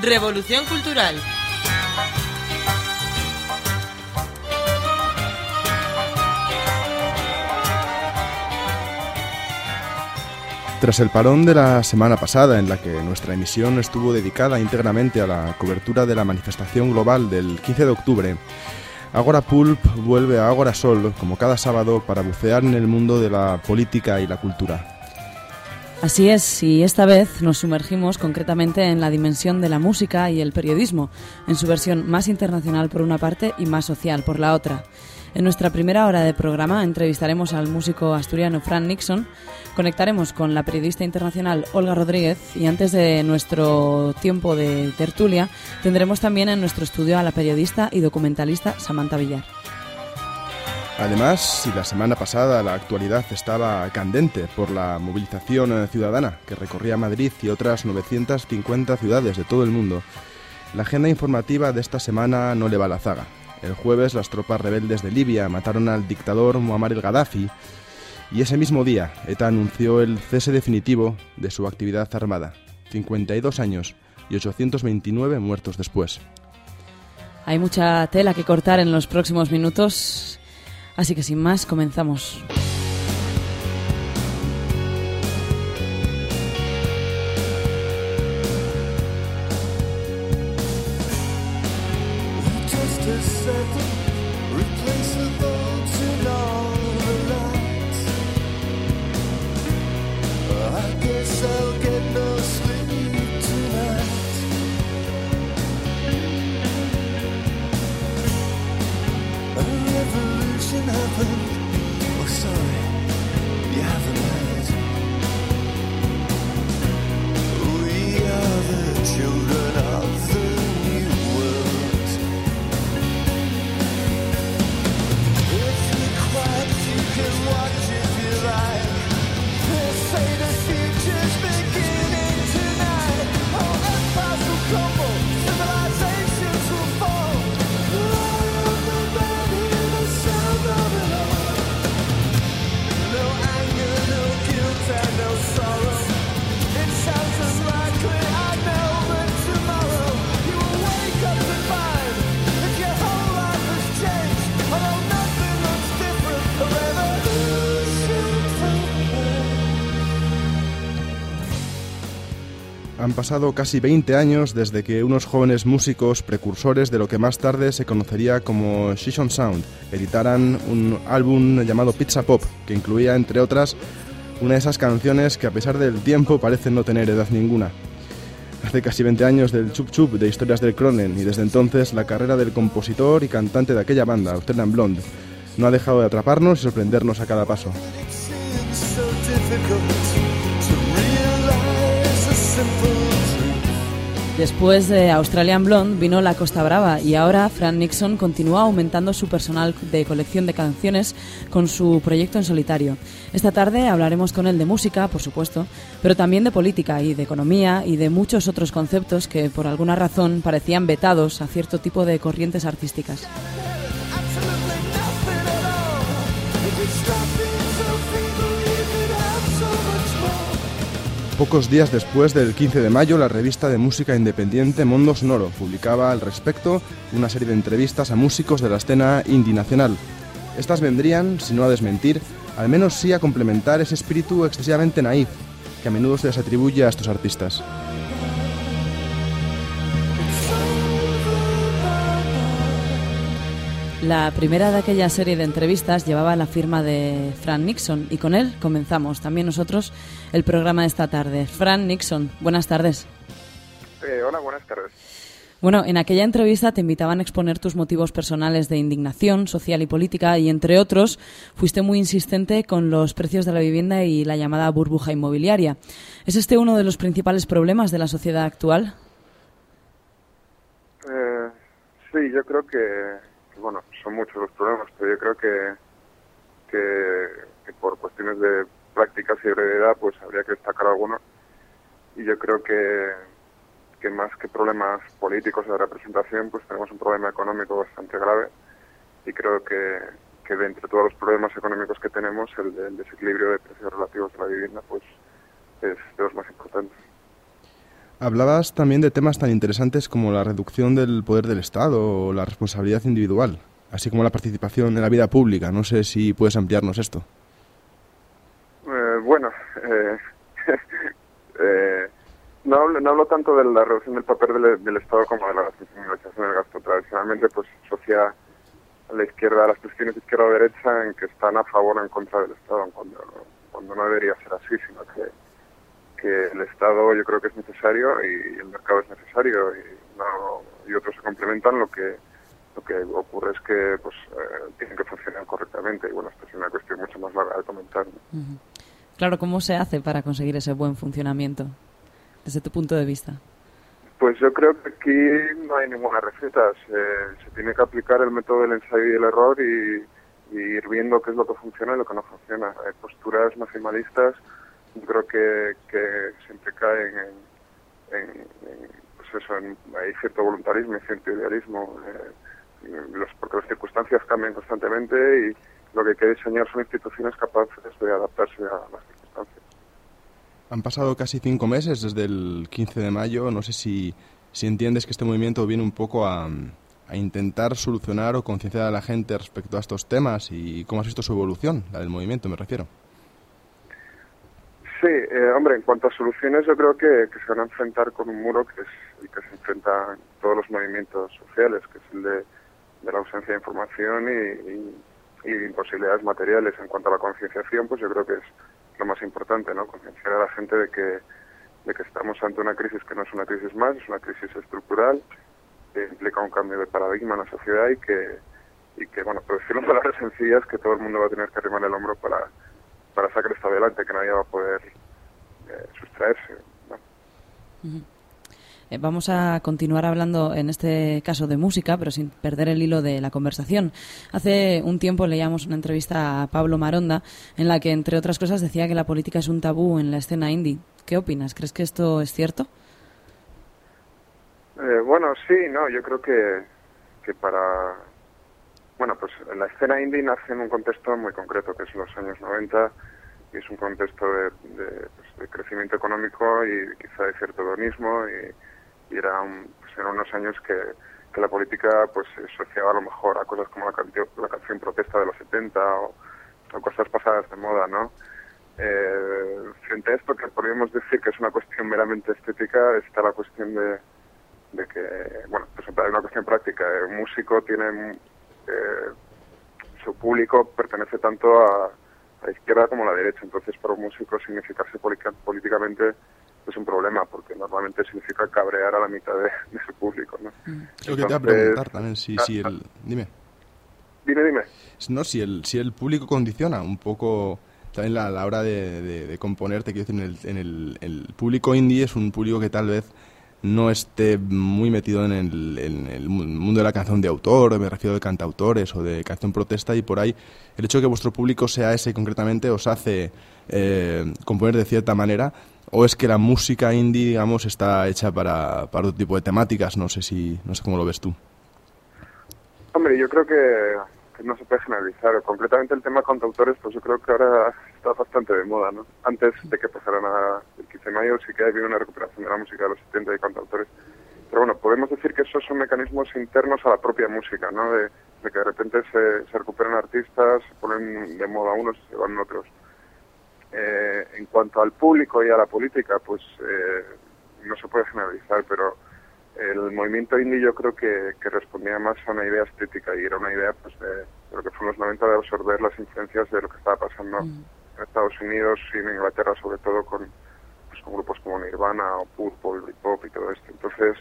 Revolución Cultural. Tras el parón de la semana pasada, en la que nuestra emisión estuvo dedicada íntegramente a la cobertura de la manifestación global del 15 de octubre, Agora Pulp vuelve a Agora Sol, como cada sábado, para bucear en el mundo de la política y la cultura. Así es, y esta vez nos sumergimos concretamente en la dimensión de la música y el periodismo, en su versión más internacional por una parte y más social por la otra. En nuestra primera hora de programa entrevistaremos al músico asturiano Fran Nixon, conectaremos con la periodista internacional Olga Rodríguez y antes de nuestro tiempo de tertulia tendremos también en nuestro estudio a la periodista y documentalista Samantha Villar. Además, si la semana pasada la actualidad estaba candente por la movilización ciudadana que recorría Madrid y otras 950 ciudades de todo el mundo, la agenda informativa de esta semana no le va a la zaga. El jueves las tropas rebeldes de Libia mataron al dictador Muammar el-Gaddafi y ese mismo día ETA anunció el cese definitivo de su actividad armada. 52 años y 829 muertos después. Hay mucha tela que cortar en los próximos minutos, así que sin más comenzamos. Han pasado casi 20 años desde que unos jóvenes músicos precursores de lo que más tarde se conocería como Session Sound editaran un álbum llamado Pizza Pop, que incluía, entre otras, una de esas canciones que a pesar del tiempo parecen no tener edad ninguna. Hace casi 20 años del Chup Chup de Historias del Cronen y desde entonces la carrera del compositor y cantante de aquella banda, Australian Blonde, no ha dejado de atraparnos y sorprendernos a cada paso. Después de Australian Blonde vino La Costa Brava y ahora Fran Nixon continúa aumentando su personal de colección de canciones con su proyecto en solitario. Esta tarde hablaremos con él de música, por supuesto, pero también de política y de economía y de muchos otros conceptos que por alguna razón parecían vetados a cierto tipo de corrientes artísticas. Pocos días después del 15 de mayo, la revista de música independiente Mondo Sonoro publicaba al respecto una serie de entrevistas a músicos de la escena indie nacional. Estas vendrían, si no a desmentir, al menos sí a complementar ese espíritu excesivamente naif que a menudo se les atribuye a estos artistas. La primera de aquella serie de entrevistas llevaba la firma de Fran Nixon y con él comenzamos también nosotros el programa de esta tarde. Fran Nixon, buenas tardes. Hola, buenas tardes. Bueno, en aquella entrevista te invitaban a exponer tus motivos personales de indignación social y política y, entre otros, fuiste muy insistente con los precios de la vivienda y la llamada burbuja inmobiliaria. ¿Es este uno de los principales problemas de la sociedad actual? Sí, yo creo que bueno, son muchos los problemas, pero yo creo que por cuestiones de prácticas y heredad, pues habría que destacar algunos. Y yo creo que más que problemas políticos de representación, pues tenemos un problema económico bastante grave. Y creo que de entre todos los problemas económicos que tenemos, el del desequilibrio de precios relativos de la vivienda, pues es de los más importantes. Hablabas también de temas tan interesantes como la reducción del poder del Estado o la responsabilidad individual, así como la participación en la vida pública. No sé si puedes ampliarnos esto. No hablo tanto de la reducción del papel del Estado como de la racionalización del gasto. Tradicionalmente, pues asocia a la izquierda, a las posiciones de izquierda o derecha, en que están a favor o en contra del Estado, cuando no debería ser así, sino que el Estado yo creo que es necesario y el mercado es necesario y otros se complementan. Lo que ocurre es que tienen que funcionar correctamente, y bueno, esto es una cuestión mucho más larga de comentar, ¿no? Uh-huh. Claro, ¿cómo se hace para conseguir ese buen funcionamiento, desde tu punto de vista? Pues yo creo que aquí no hay ninguna receta. Se tiene que aplicar el método del ensayo y el error y ir viendo qué es lo que funciona y lo que no funciona. Hay posturas maximalistas, yo creo que siempre caen hay cierto voluntarismo y cierto idealismo, porque las circunstancias cambian constantemente y lo que hay que diseñar son instituciones capaces de adaptarse a las circunstancias. Han pasado casi 5 meses desde el 15 de mayo. No sé si entiendes que este movimiento viene un poco a intentar solucionar o concienciar a la gente respecto a estos temas, y cómo has visto su evolución, la del movimiento me refiero. Sí, hombre, en cuanto a soluciones, yo creo que se van a enfrentar con un muro que es el que se enfrentan todos los movimientos sociales, que es el de la ausencia de información y imposibilidades materiales. En cuanto a la concienciación, pues yo creo que es lo más importante, ¿no? Concienciar a la gente de que estamos ante una crisis que no es una crisis más, es una crisis estructural, que implica un cambio de paradigma en la sociedad y que bueno, por decirlo en palabras sencillas, que todo el mundo va a tener que arrimar el hombro para sacar esto adelante, que nadie va a poder sustraerse, ¿no? Uh-huh. Vamos a continuar hablando en este caso de música, pero sin perder el hilo de la conversación. Hace un tiempo leíamos una entrevista a Pablo Maronda en la que, entre otras cosas, decía que la política es un tabú en la escena indie. ¿Qué opinas? ¿Crees que esto es cierto? Bueno, sí, no, yo creo que para... Bueno, pues la escena indie nace en un contexto muy concreto, que es los años 90, y es un contexto de crecimiento económico y quizá de cierto hedonismo, y eran unos años que la política pues se asociaba a lo mejor a cosas como la canción protesta de los 70 o cosas pasadas de moda, ¿no? Frente a esto, que podríamos decir que es una cuestión meramente estética, está la cuestión de que, bueno, pues hay una cuestión práctica. Un músico tiene... su público pertenece tanto a la izquierda como a la derecha, entonces para un músico significarse políticamente es un problema, porque normalmente significa cabrear a la mitad de su público, ¿no? Lo que te iba a preguntar también, Dime. Dime. No, si el público condiciona un poco también a la hora de componer. Te quiero decir, el público indie es un público que tal vez no esté muy metido en el mundo de la canción de autor, me refiero de cantautores o de canción protesta, y por ahí el hecho de que vuestro público sea ese concretamente os hace componer de cierta manera, o es que la música indie, digamos, está hecha para otro tipo de temáticas. No sé cómo lo ves tú. Hombre, yo creo que no se puede generalizar. Concretamente el tema cantautores, pues yo creo que ahora está bastante de moda, ¿no? Antes de que pasaran el 15 de mayo sí que ha habido una recuperación de la música de los 70 y cantautores. Pero bueno, podemos decir que esos son mecanismos internos a la propia música, ¿no? De que de repente se recuperan artistas, se ponen de moda unos y se van otros. En cuanto al público y a la política, pues no se puede generalizar, pero el movimiento indie yo creo que respondía más a una idea estética, y era una idea pues de lo que fue en los 90, de absorber las influencias de lo que estaba pasando en Estados Unidos y en Inglaterra, sobre todo con grupos como Nirvana o Purple, Britpop y todo esto. Entonces,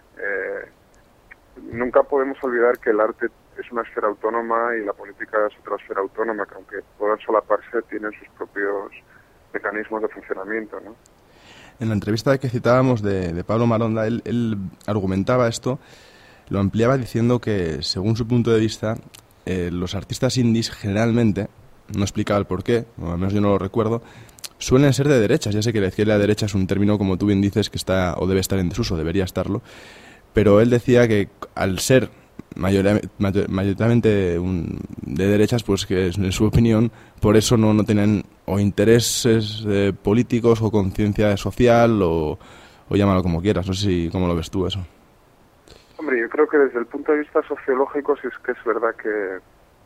nunca podemos olvidar que el arte es una esfera autónoma y la política es otra esfera autónoma, que aunque puedan solaparse, tienen sus propios mecanismos de funcionamiento, ¿no? En la entrevista que citábamos de Pablo Maronda, él argumentaba esto, lo ampliaba diciendo que, según su punto de vista, los artistas indies generalmente, no explicaba el porqué, o al menos yo no lo recuerdo, suelen ser de derechas. Ya sé que la izquierda y la derecha es un término, como tú bien dices, que está o debe estar en desuso, debería estarlo, pero él decía que al ser mayoritariamente de derechas, pues que en su opinión por eso no tienen o intereses políticos o conciencia social o o llámalo como quieras. No sé si cómo lo ves tú eso. Hombre, yo creo que desde el punto de vista sociológico sí es que es verdad que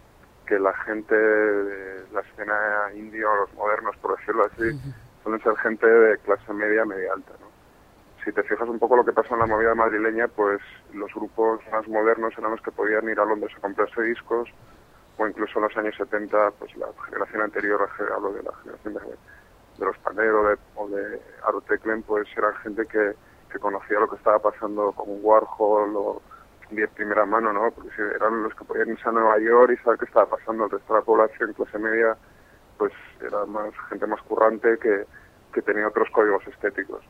la gente de la escena indie o los modernos, por decirlo así, suelen ser gente de clase media, media alta, ¿no? Si te fijas un poco lo que pasó en la movida madrileña, pues los grupos más modernos eran los que podían ir a Londres a comprarse discos, o incluso en los años 70, pues la generación anterior, hablo de la generación de los Panero o de Aro Teclen, pues eran gente que conocía lo que estaba pasando con Warhol o de primera mano, ¿no? Porque eran los que podían irse a Nueva York y saber qué estaba pasando. El resto de la población, clase media, pues era más gente más currante que tenía otros códigos estéticos.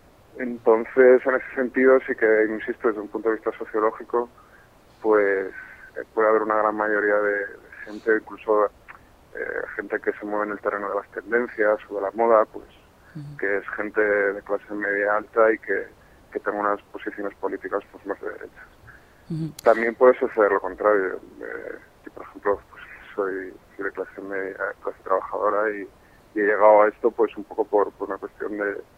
Entonces, en ese sentido, sí que, insisto, desde un punto de vista sociológico, pues puede haber una gran mayoría de gente, incluso gente que se mueve en el terreno de las tendencias o de la moda, pues que es gente de clase media alta y que tenga unas posiciones políticas pues más de derechas. También puede suceder lo contrario. Yo, por ejemplo, pues soy de clase media, clase trabajadora y he llegado a esto pues un poco por una cuestión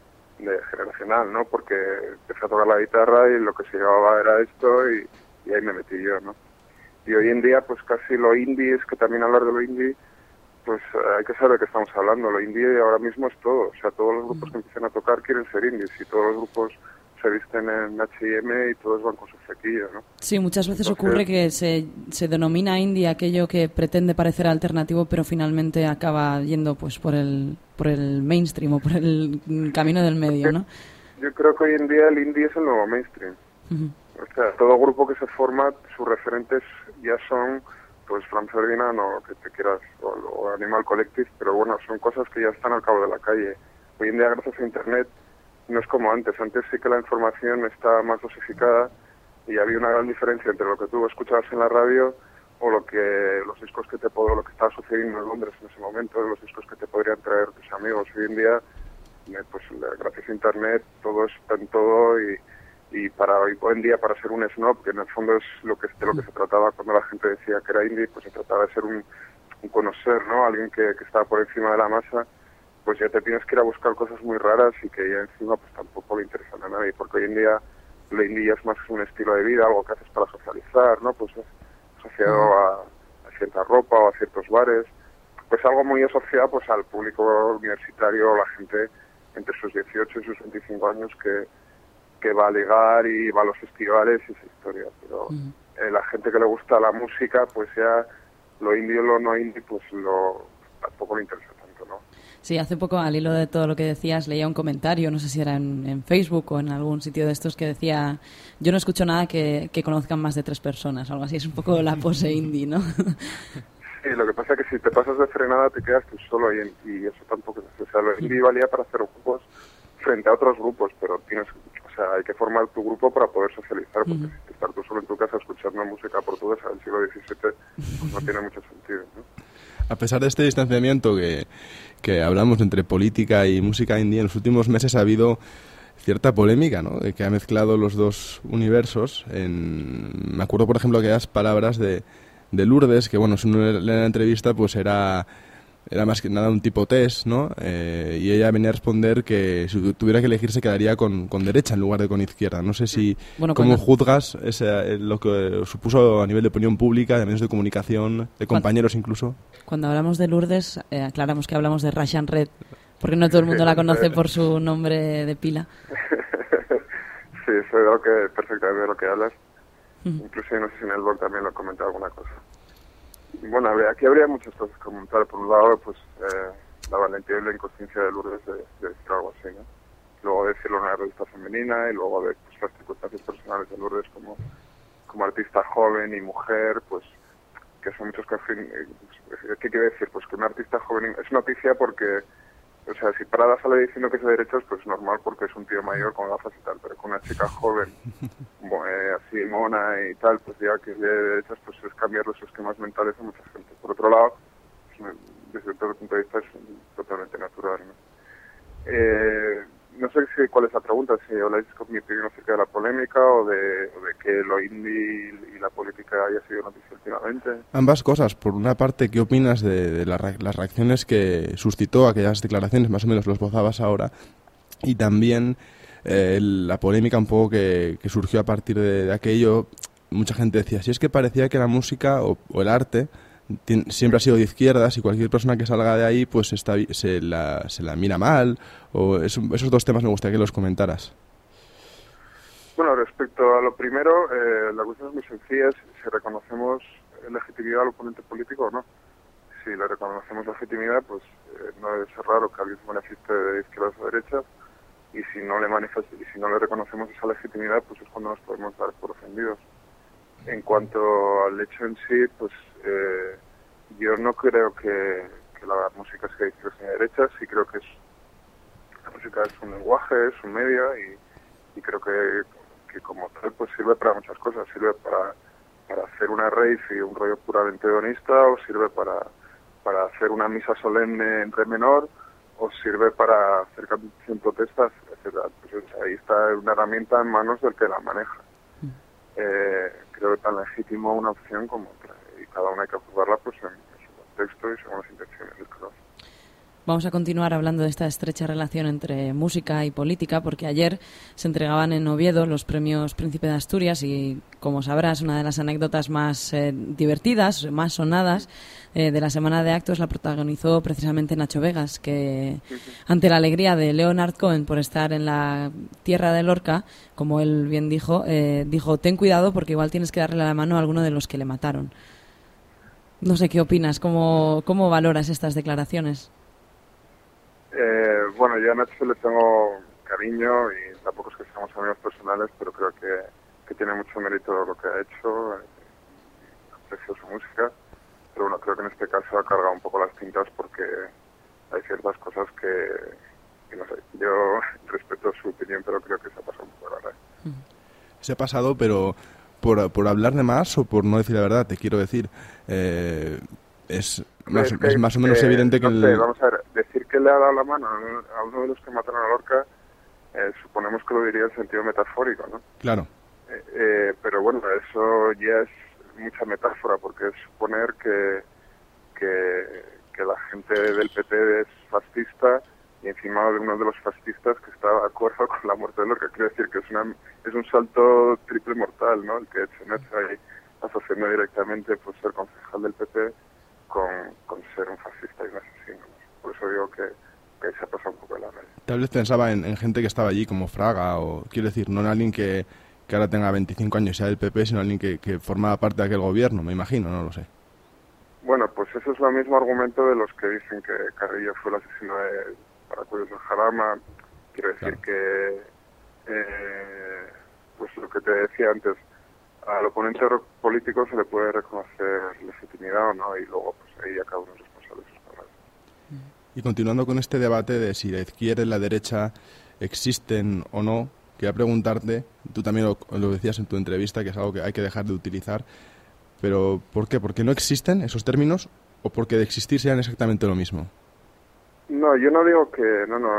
de generacional, ¿no? Porque empecé a tocar la guitarra y lo que se llevaba era esto y ahí me metí yo, ¿no? Y hoy en día pues casi lo indie, es que también hablar de lo indie, pues hay que saber de qué estamos hablando. Lo indie ahora mismo es todo, o sea, todos los grupos que empiezan a tocar quieren ser indies y todos los grupos se visten en H&M y todos van con su flequillo, ¿no? Sí, muchas veces ocurre que se denomina indie aquello que pretende parecer alternativo, pero finalmente acaba yendo pues por el mainstream o por el camino del medio, ¿no? Yo creo que hoy en día el indie es el nuevo mainstream. O sea, todo grupo que se forma, sus referentes ya son pues Franz Ferdinand o lo que te quieras, o Animal Collective, pero bueno, son cosas que ya están al cabo de la calle. Hoy en día, gracias a Internet, no es como antes. Antes sí que la información está más dosificada y había una gran diferencia entre lo que tú escuchabas en la radio o los discos que lo que estaba sucediendo en Londres en ese momento, los discos que te podrían traer tus amigos. Hoy en día, pues gracias a Internet, todo está en todo y hoy en día para ser un snob, que en el fondo es de lo que se trataba cuando la gente decía que era indie, pues se trataba de ser un conocer, ¿no? Alguien que estaba por encima de la masa, pues ya te tienes que ir a buscar cosas muy raras y que ya encima pues tampoco le interesan a nadie, porque hoy en día lo indie es más un estilo de vida, algo que haces para socializar, ¿no? Pues asociado a cierta ropa o a ciertos bares, pues algo muy asociado pues al público universitario o la gente entre sus 18 y sus 25 años que va a ligar y va a los festivales y esa historia, pero la gente que le gusta la música, pues ya lo indie o lo no indie, pues tampoco le interesa tanto, ¿no? Sí, hace poco, al hilo de todo lo que decías, leía un comentario, no sé si era en Facebook o en algún sitio de estos, que decía: yo no escucho nada que conozcan más de 3 personas, algo así. Es un poco la pose indie, ¿no? Sí, lo que pasa es que si te pasas de frenada te quedas tú solo y eso tampoco es. O sea, lo indie valía para hacer grupos frente a otros grupos, pero hay que formar tu grupo para poder socializar, porque si estar tú solo en tu casa escuchando música portuguesa del siglo XVII pues no tiene mucho sentido, ¿no? A pesar de este distanciamiento que hablamos entre política y música indie, en los últimos meses ha habido cierta polémica, ¿no? De que ha mezclado los dos universos. Me acuerdo, por ejemplo, aquellas palabras de Lourdes, que bueno, si uno lee la entrevista, pues era más que nada un tipo test, ¿no? Y ella venía a responder que si tuviera que elegir se quedaría con derecha en lugar de con izquierda. No sé si cómo juzgas lo que supuso a nivel de opinión pública, de medios de comunicación, de compañeros incluso. Cuando hablamos de Lourdes, aclaramos que hablamos de Russian Red, porque no todo el mundo la conoce por su nombre de pila. Sí, sé perfectamente de lo que hablas. Incluso no sé si en el blog también lo he comentado alguna cosa. Bueno, aquí habría muchas cosas que comentar. Por un lado, pues la valentía y la inconsciencia de Lourdes de decir algo así, ¿no? Luego decirlo en una revista femenina y luego ver pues, las circunstancias personales de Lourdes como artista joven y mujer, pues que son muchos que... ¿Qué quiere decir? Pues que una artista joven... Es noticia porque, o sea, si Prada sale diciendo que es de derechos, pues normal porque es un tío mayor con gafas y tal, pero con una chica joven, así mona y tal, pues ya que es de derechos, pues es cambiar los esquemas mentales de mucha gente. Por otro lado, pues, desde otro punto de vista es totalmente natural, ¿no? No sé cuál es la pregunta, si habláis con mi opinión acerca de la polémica o de que lo indie y la política haya sido noticia últimamente. Ambas cosas. Por una parte, ¿qué opinas de las reacciones que suscitó aquellas declaraciones? Más o menos lo esbozabas ahora. Y también la polémica un poco que surgió a partir de aquello. Mucha gente decía, si es que parecía que la música o el arte siempre ha sido de izquierdas y cualquier persona que salga de ahí pues se la mira mal, o esos dos temas me gustaría que los comentaras. Bueno, respecto a lo primero, la cuestión es muy sencilla, si reconocemos legitimidad al oponente político o no. Si le reconocemos legitimidad, pues no debe ser raro que alguien se manifieste de izquierdas o derechas, y si no le reconocemos esa legitimidad, pues es cuando nos podemos dar por ofendidos. En cuanto al hecho en sí, pues yo no creo que la música sea de izquierdas ni de derechas, sí creo que la música es un lenguaje, es un medio, y creo que como tal pues sirve para muchas cosas. Sirve para hacer una rave y un rollo puramente hedonista, o sirve para hacer una misa solemne en re menor, o sirve para hacer canción protestas, etcétera. Pues ahí está una herramienta en manos del que la maneja. Creo que tan legítimo una opción como otra, y cada una hay que juzgarla pues en su contexto y según las intenciones del que lo hace. Vamos a continuar hablando de esta estrecha relación entre música y política, porque ayer se entregaban en Oviedo los premios Príncipe de Asturias y, como sabrás, una de las anécdotas más divertidas, más sonadas de la semana de actos la protagonizó precisamente Nacho Vegas, que ante la alegría de Leonard Cohen por estar en la tierra de Lorca, como él bien dijo, ten cuidado porque igual tienes que darle la mano a alguno de los que le mataron. No sé qué opinas, cómo valoras estas declaraciones. Bueno, yo a Nacho le tengo cariño y tampoco es que seamos amigos personales, pero creo que tiene mucho mérito lo que ha hecho, aprecio su música, pero bueno, creo que en este caso ha cargado un poco las tintas porque hay ciertas cosas que no sé, yo respeto su opinión, pero creo que se ha pasado un poco la verdad. Se ha pasado, pero por hablar de más o por no decir la verdad, te quiero decir, es más o menos evidente que... No sé, vamos a ver, decir que le ha dado la mano a uno de los que mataron a Lorca, suponemos que lo diría en sentido metafórico, ¿no? Claro. Pero bueno, eso ya es mucha metáfora, porque es suponer que la gente del PP es fascista y encima de uno de los fascistas que está de acuerdo con la muerte de Lorca. Quiero decir que es un salto triple mortal, ¿no? El que se ha hecho ahí asociando directamente pues ser concejal del PP con ser un fascista y un asesino. Por eso digo que se ha pasado un poco de la red. Tal vez pensaba en gente que estaba allí, como Fraga, o quiero decir, no en alguien que ahora tenga 25 años y sea del PP, sino alguien que formaba parte de aquel gobierno, me imagino, no lo sé. Bueno, pues eso es el mismo argumento de los que dicen que Carrillo fue el asesino de Paracuellos del Jarama. Quiero decir que, pues lo que te decía antes, al oponente político se le puede reconocer legitimidad o no, y luego pues ahí a cada uno es responsable de sus palabras. Y continuando con este debate de si la izquierda y la derecha existen o no, quería preguntarte, tú también lo decías en tu entrevista, que es algo que hay que dejar de utilizar, pero ¿por qué? ¿Porque no existen esos términos o porque de existir sean exactamente lo mismo? No, yo no digo que...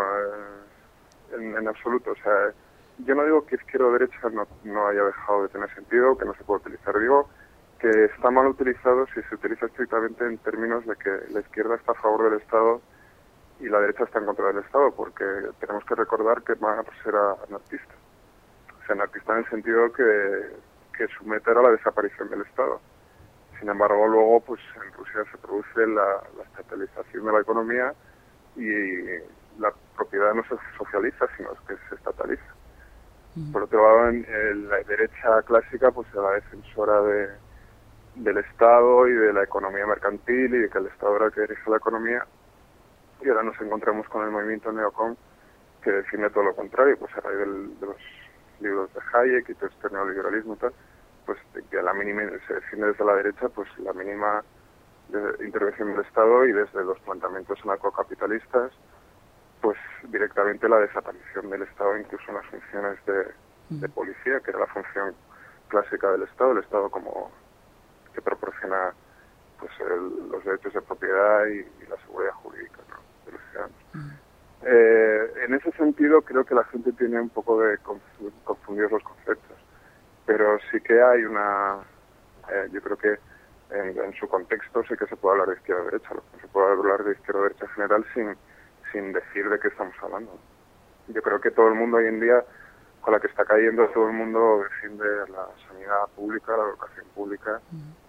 en absoluto, o sea... Yo no digo que izquierda o derecha no haya dejado de tener sentido, que no se puede utilizar. Digo que está mal utilizado si se utiliza estrictamente en términos de que la izquierda está a favor del Estado y la derecha está en contra del Estado, porque tenemos que recordar que Marx era anarquista. O sea, anarquista en el sentido que su meta era la desaparición del Estado. Sin embargo, luego pues en Rusia se produce la estatalización de la economía y la propiedad no se socializa, sino que se estataliza. Por otro lado, en la derecha clásica pues era la defensora del Estado y de la economía mercantil y de que el Estado era el que dirige la economía. Y ahora nos encontramos con el movimiento neocon que defiende todo lo contrario, pues a raíz de los libros de Hayek y todo este neoliberalismo y tal, pues que la mínima se defiende desde la derecha pues la mínima intervención del Estado y desde los planteamientos anarcocapitalistas pues directamente la desaparición del Estado, incluso en las funciones de policía, que era la función clásica del Estado, el Estado como que proporciona pues los derechos de propiedad y la seguridad jurídica, ¿no?, de los ciudadanos. En ese sentido creo que la gente tiene un poco de confundir los conceptos, pero sí que hay yo creo que en su contexto sí que se puede hablar de izquierda o derecha, no se puede hablar de izquierda o derecha en general sin decir de qué estamos hablando. yo creo que todo el mundo hoy en día, con la que está cayendo, todo el mundo defiende la sanidad pública, la educación pública,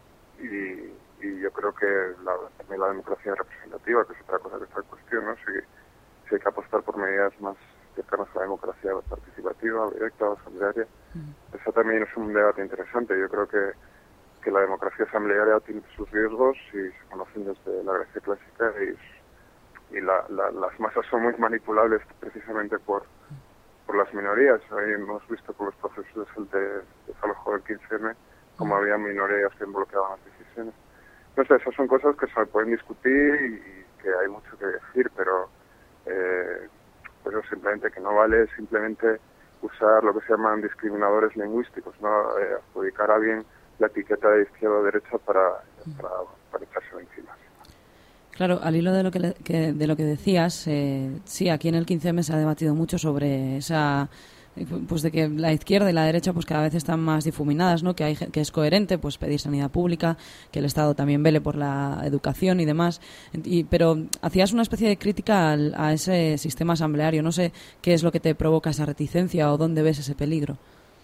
y yo creo que también la democracia representativa, que es otra cosa que está en cuestión, ¿no? Si hay que apostar por medidas más cercanas a la democracia participativa, directa o asamblearia. Eso también es un debate interesante. Yo creo que la democracia asamblearia tiene sus riesgos y se conocen desde la Grecia clásica y las masas son muy manipulables precisamente por las minorías. Ahí hemos visto con los procesos de desalojo del 15M como había minorías que bloqueaban las decisiones. No sé, esas son cosas que se pueden discutir y que hay mucho que decir, pero pues simplemente que no vale simplemente usar lo que se llaman discriminadores lingüísticos, ¿no? Adjudicar a bien la etiqueta de izquierda o derecha para echárselo encima. Claro, al hilo de lo que decías, sí, aquí en el 15M se ha debatido mucho sobre esa, pues de que la izquierda y la derecha pues cada vez están más difuminadas, ¿no? Que es coherente pues pedir sanidad pública, que el Estado también vele por la educación y demás. Pero hacías una especie de crítica a ese sistema asambleario. No sé qué es lo que te provoca esa reticencia o dónde ves ese peligro.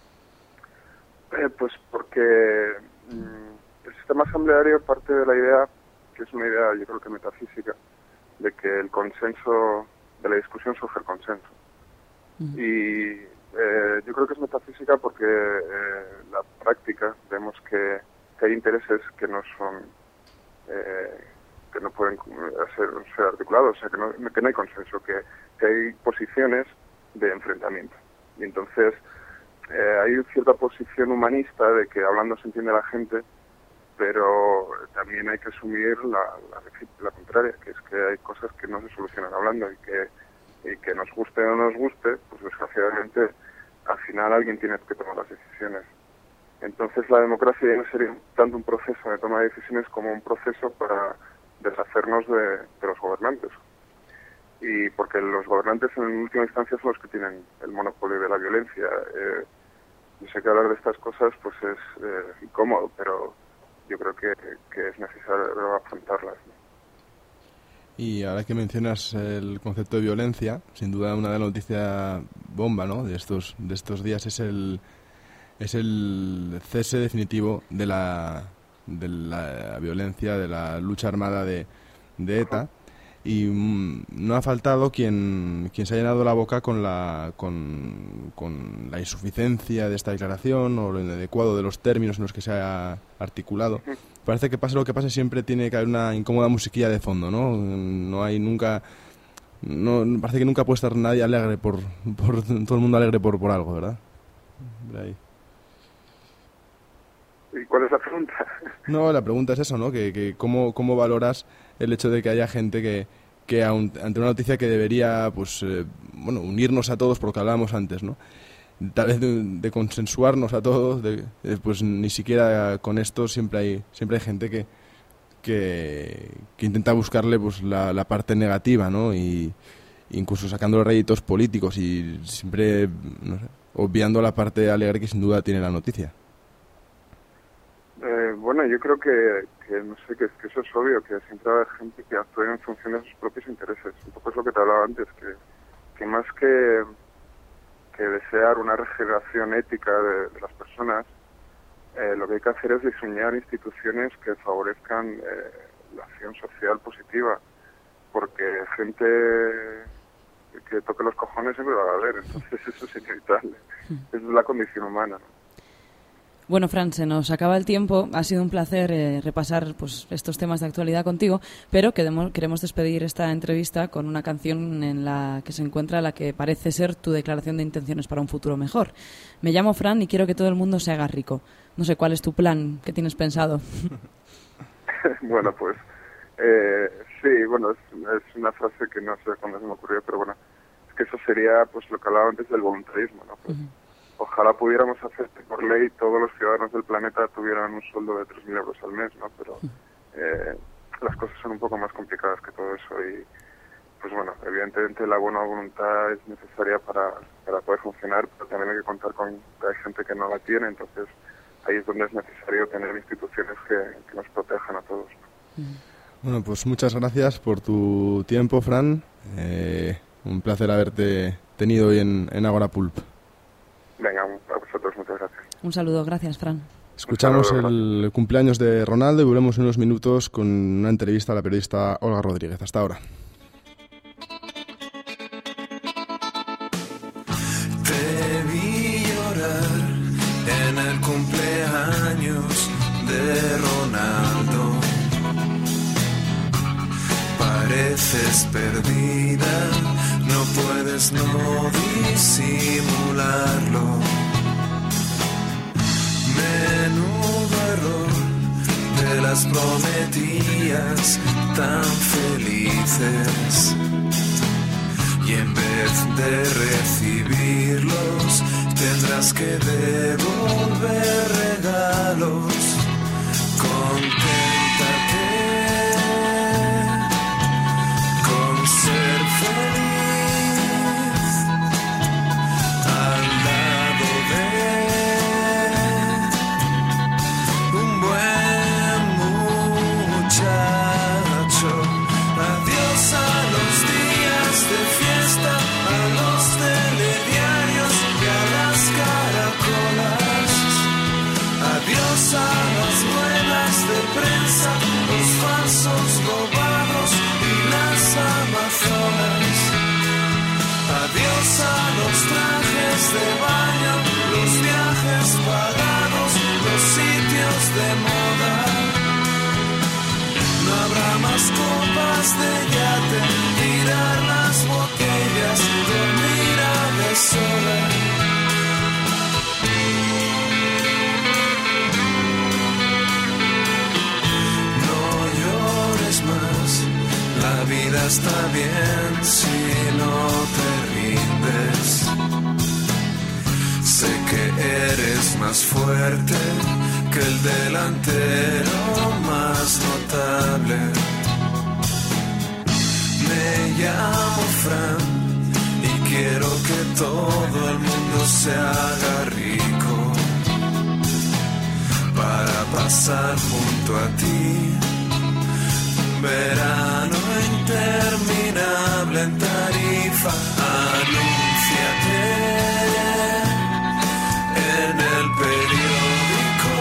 Pues porque el sistema asambleario parte de la idea, que es una idea yo creo que metafísica, de que el consenso, de la discusión surge el consenso. Y yo creo que es metafísica porque la práctica vemos que hay intereses que no son que no pueden ser articulados, o sea que no hay consenso, que hay posiciones de enfrentamiento. Y entonces hay cierta posición humanista de que hablando se entiende la gente, pero también hay que asumir la contraria, que es que hay cosas que no se solucionan hablando y que nos guste o no nos guste, pues desgraciadamente al final alguien tiene que tomar las decisiones. Entonces la democracia ya no sería tanto un proceso de toma de decisiones como un proceso para deshacernos de los gobernantes. Y porque los gobernantes en última instancia son los que tienen el monopolio de la violencia. Yo sé que hablar de estas cosas pues es incómodo, pero yo creo que es necesario afrontarlas, ¿no? Y ahora que mencionas el concepto de violencia, sin duda una de las noticias bomba, ¿no?, de estos días es el cese definitivo de la violencia, de la lucha armada de ETA. Y no ha faltado quien se ha llenado la boca con la insuficiencia de esta declaración o lo inadecuado de los términos en los que se ha articulado. Parece que pase lo que pase siempre tiene que haber una incómoda musiquilla de fondo, ¿no? No hay nunca... parece que nunca puede estar nadie alegre por todo el mundo alegre por algo, ¿verdad? Ahí. ¿Y cuál es la pregunta? No, la pregunta es eso, ¿no? Que cómo valoras el hecho de que haya gente que ante una noticia que debería, pues, unirnos a todos, por lo que hablábamos antes, ¿no? Tal vez de consensuarnos a todos, pues ni siquiera con esto siempre hay gente que intenta buscarle pues la parte negativa, ¿no? Y incluso sacando los réditos políticos y siempre, no sé, obviando la parte alegre que sin duda tiene la noticia. Bueno, yo creo que no sé, que eso es obvio, que siempre va a haber gente que actúe en función de sus propios intereses. Un poco es lo que te hablaba antes, que más que desear una regeneración ética de las personas, lo que hay que hacer es diseñar instituciones que favorezcan la acción social positiva, porque gente que toque los cojones siempre va a haber, entonces eso es inevitable. Esa es la condición humana, ¿no? Bueno, Fran, se nos acaba el tiempo. Ha sido un placer repasar pues estos temas de actualidad contigo, pero queremos despedir esta entrevista con una canción en la que se encuentra la que parece ser tu declaración de intenciones para un futuro mejor. Me llamo Fran y quiero que todo el mundo se haga rico. No sé, ¿cuál es tu plan? ¿Qué tienes pensado? Bueno, pues sí, bueno, es una frase que no sé cuándo se me ocurrió, pero bueno, es que eso sería pues lo que hablaba antes del voluntarismo, ¿no? Pues, ojalá pudiéramos hacer que por ley todos los ciudadanos del planeta tuvieran un sueldo de 3.000 euros al mes, ¿no? Pero las cosas son un poco más complicadas que todo eso y, pues bueno, evidentemente la buena voluntad es necesaria para poder funcionar, pero también hay que contar con que hay gente que no la tiene, entonces ahí es donde es necesario tener instituciones que nos protejan a todos, ¿no? Bueno, pues muchas gracias por tu tiempo, Fran. Un placer haberte tenido hoy en Agora Pulp. Venga, a vosotros muchas gracias. Un saludo, gracias, Fran. Escuchamos el cumpleaños de Ronaldo y volvemos en unos minutos con una entrevista a la periodista Olga Rodríguez. Hasta ahora. Te vi llorar en el cumpleaños de Ronaldo. Pareces perdida, no puedes no disimularlo. Menudo error, te las prometías tan felices. Y en vez de recibirlos, tendrás que devolver regalos. Conténtate con ser feliz al lado de un buen muchacho. Adiós a los días de fiesta, a los telediarios y a las caracolas. Adiós a las ruedas de prensa, los falsos robados y las amazonas. Adiós a los trajes de baño, los viajes pagados, los sitios de moda. No habrá más copas de yate, tirar las botellas, dormir a deshora. No llores más, la vida está bien si no te rindes. Sé que eres más fuerte que el delantero más notable. Me llamo Fran y quiero que todo el mundo se haga rico para pasar junto a ti. Verano interminable en Tarifa, anúnciate en el periódico.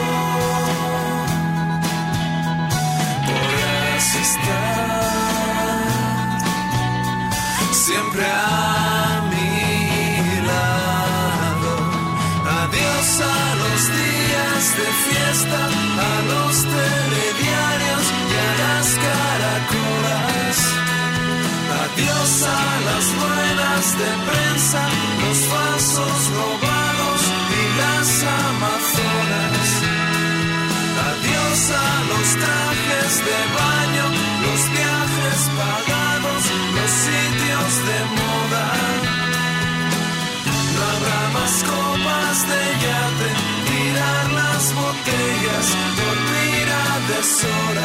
Podrás estar siempre a mi lado. Adiós a los días de fiesta, a los telediarios y a las caracolas. Adiós a las ruedas de prensa, los falsos robados y las amazonas. Adiós a los trajes de baño, los viajes pagados, los sitios de moda. No habrá más copas de yate, tirar las botellas, dormir a deshora.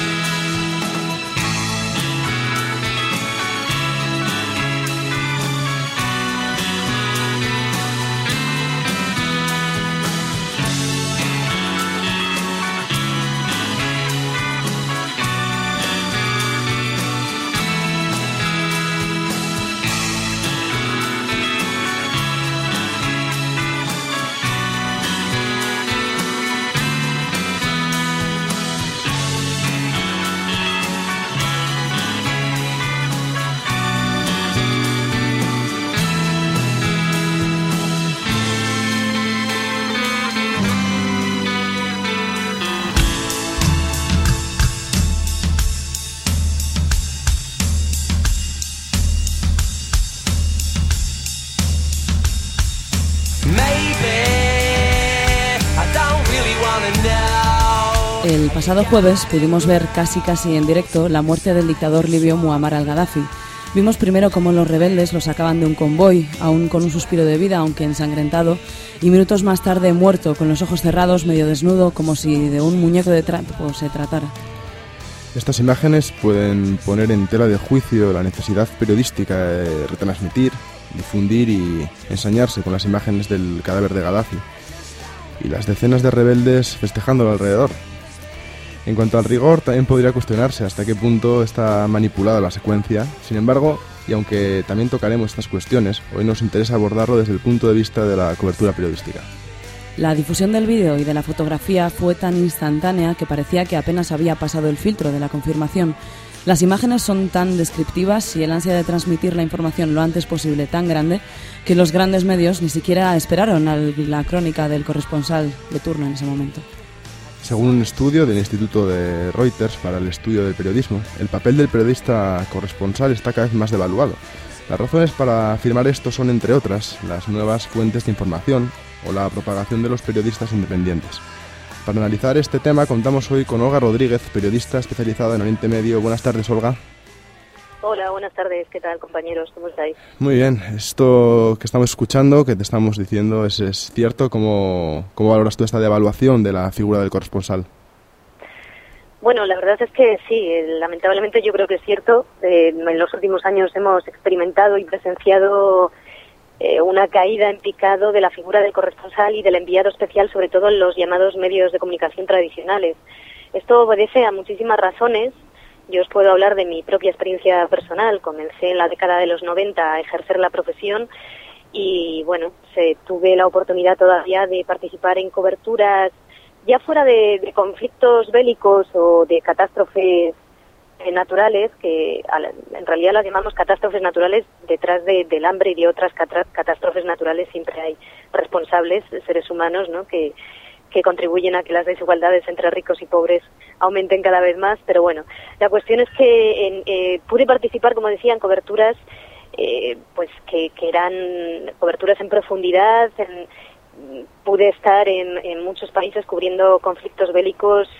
El pasado jueves pudimos ver casi en directo la muerte del dictador libio Muammar al-Gaddafi. Vimos primero cómo los rebeldes lo sacaban de un convoy, aún con un suspiro de vida, aunque ensangrentado, y minutos más tarde muerto, con los ojos cerrados, medio desnudo, como si de un muñeco de trapo se tratara. Estas imágenes pueden poner en tela de juicio la necesidad periodística de retransmitir, difundir y ensañarse con las imágenes del cadáver de Gaddafi y las decenas de rebeldes festejándolo alrededor. En cuanto al rigor, también podría cuestionarse hasta qué punto está manipulada la secuencia. Sin embargo, y aunque también tocaremos estas cuestiones, hoy nos interesa abordarlo desde el punto de vista de la cobertura periodística. La difusión del vídeo y de la fotografía fue tan instantánea que parecía que apenas había pasado el filtro de la confirmación. Las imágenes son tan descriptivas y el ansia de transmitir la información lo antes posible tan grande que los grandes medios ni siquiera esperaron a la crónica del corresponsal de turno en ese momento. Según un estudio del Instituto de Reuters para el estudio del periodismo, el papel del periodista corresponsal está cada vez más devaluado. Las razones para afirmar esto son, entre otras, las nuevas fuentes de información o la propagación de los periodistas independientes. Para analizar este tema contamos hoy con Olga Rodríguez, periodista especializada en Oriente Medio. Buenas tardes, Olga. Hola, buenas tardes. ¿Qué tal, compañeros? ¿Cómo estáis? Muy bien. Esto que estamos escuchando, que te estamos diciendo, ¿es cierto? ¿Cómo valoras tú esta devaluación de la figura del corresponsal? Bueno, la verdad es que sí, lamentablemente yo creo que es cierto. En los últimos años hemos experimentado y presenciado una caída en picado de la figura del corresponsal y del enviado especial, sobre todo en los llamados medios de comunicación tradicionales. Esto obedece a muchísimas razones. Yo os puedo hablar de mi propia experiencia personal. Comencé en la década de los 90 a ejercer la profesión y, bueno, tuve la oportunidad todavía de participar en coberturas, ya fuera de conflictos bélicos o de catástrofes naturales, que en realidad las llamamos catástrofes naturales. Detrás del hambre y de otras catástrofes naturales siempre hay responsables, seres humanos, ¿no?, que contribuyen a que las desigualdades entre ricos y pobres aumenten cada vez más. Pero bueno, la cuestión es que pude participar, como decía, en coberturas pues que eran coberturas en profundidad. Pude estar en muchos países cubriendo conflictos bélicos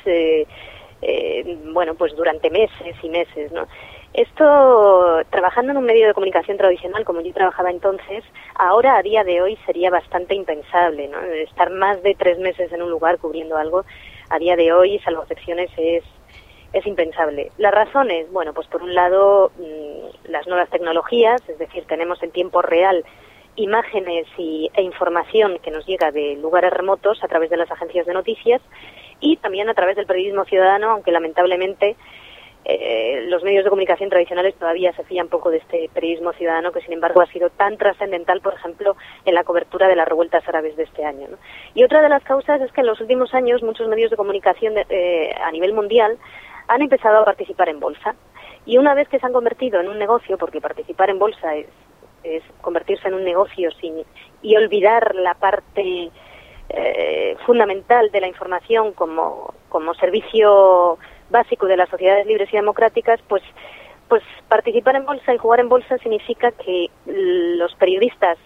bueno, pues durante meses y meses, ¿no? Esto, trabajando en un medio de comunicación tradicional, como yo trabajaba entonces, ahora, a día de hoy, sería bastante impensable, ¿no? Estar más de 3 meses en un lugar cubriendo algo, a día de hoy, salvo excepciones, es impensable. Las razones, bueno, pues por un lado, las nuevas tecnologías, es decir, tenemos en tiempo real imágenes e información que nos llega de lugares remotos a través de las agencias de noticias y también a través del periodismo ciudadano, aunque lamentablemente los medios de comunicación tradicionales todavía se fían poco de este periodismo ciudadano, que sin embargo ha sido tan trascendental, por ejemplo, en la cobertura de las revueltas árabes de este año, ¿no? Y otra de las causas es que en los últimos años muchos medios de comunicación a nivel mundial han empezado a participar en bolsa. Y una vez que se han convertido en un negocio, porque participar en bolsa es convertirse en un negocio y olvidar la parte fundamental de la información como servicio básico de las sociedades libres y democráticas, pues participar en bolsa y jugar en bolsa significa que los periodistas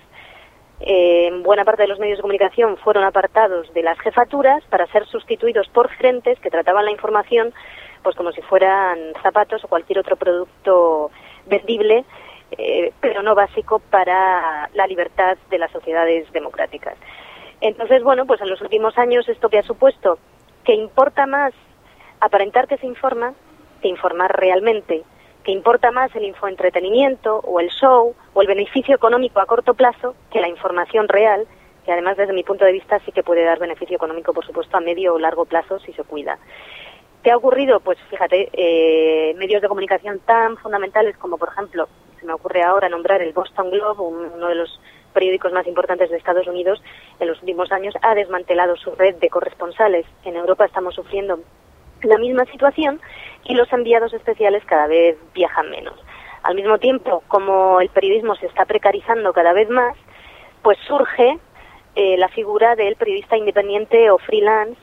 en buena parte de los medios de comunicación fueron apartados de las jefaturas para ser sustituidos por gerentes que trataban la información pues como si fueran zapatos o cualquier otro producto vendible, pero no básico para la libertad de las sociedades democráticas. Entonces, bueno, pues en los últimos años esto que ha supuesto que importa más aparentar que se informa que informar realmente, que importa más el infoentretenimiento o el show o el beneficio económico a corto plazo que la información real, que además desde mi punto de vista sí que puede dar beneficio económico, por supuesto, a medio o largo plazo si se cuida. ¿Qué ha ocurrido? Pues fíjate, medios de comunicación tan fundamentales como, por ejemplo, se me ocurre ahora nombrar el Boston Globe, uno de los periódicos más importantes de Estados Unidos, en los últimos años ha desmantelado su red de corresponsales. En Europa estamos sufriendo la misma situación y los enviados especiales cada vez viajan menos. Al mismo tiempo, como el periodismo se está precarizando cada vez más, pues surge la figura del periodista independiente o freelance,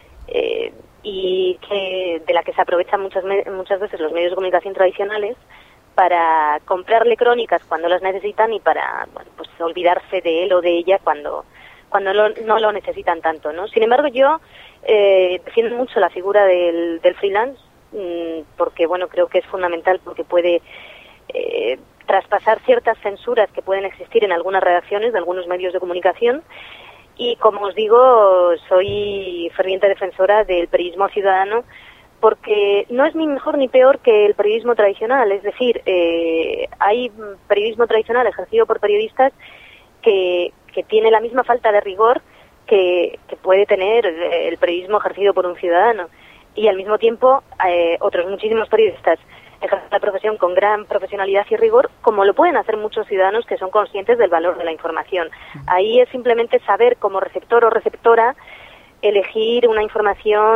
y de la que se aprovechan muchas veces los medios de comunicación tradicionales para comprarle crónicas cuando las necesitan y para pues olvidarse de él o de ella cuando no lo necesitan tanto, ¿no? Sin embargo, yo defiendo mucho la figura del freelance, porque bueno, creo que es fundamental, porque puede traspasar ciertas censuras que pueden existir en algunas redacciones de algunos medios de comunicación. Y como os digo, soy ferviente defensora del periodismo ciudadano, porque no es ni mejor ni peor que el periodismo tradicional. Es decir, hay periodismo tradicional ejercido por periodistas que tiene la misma falta de rigor que puede tener el periodismo ejercido por un ciudadano. Y al mismo tiempo, otros muchísimos periodistas ejercer la profesión con gran profesionalidad y rigor, como lo pueden hacer muchos ciudadanos que son conscientes del valor de la información. Ahí es simplemente saber, como receptor o receptora, elegir una información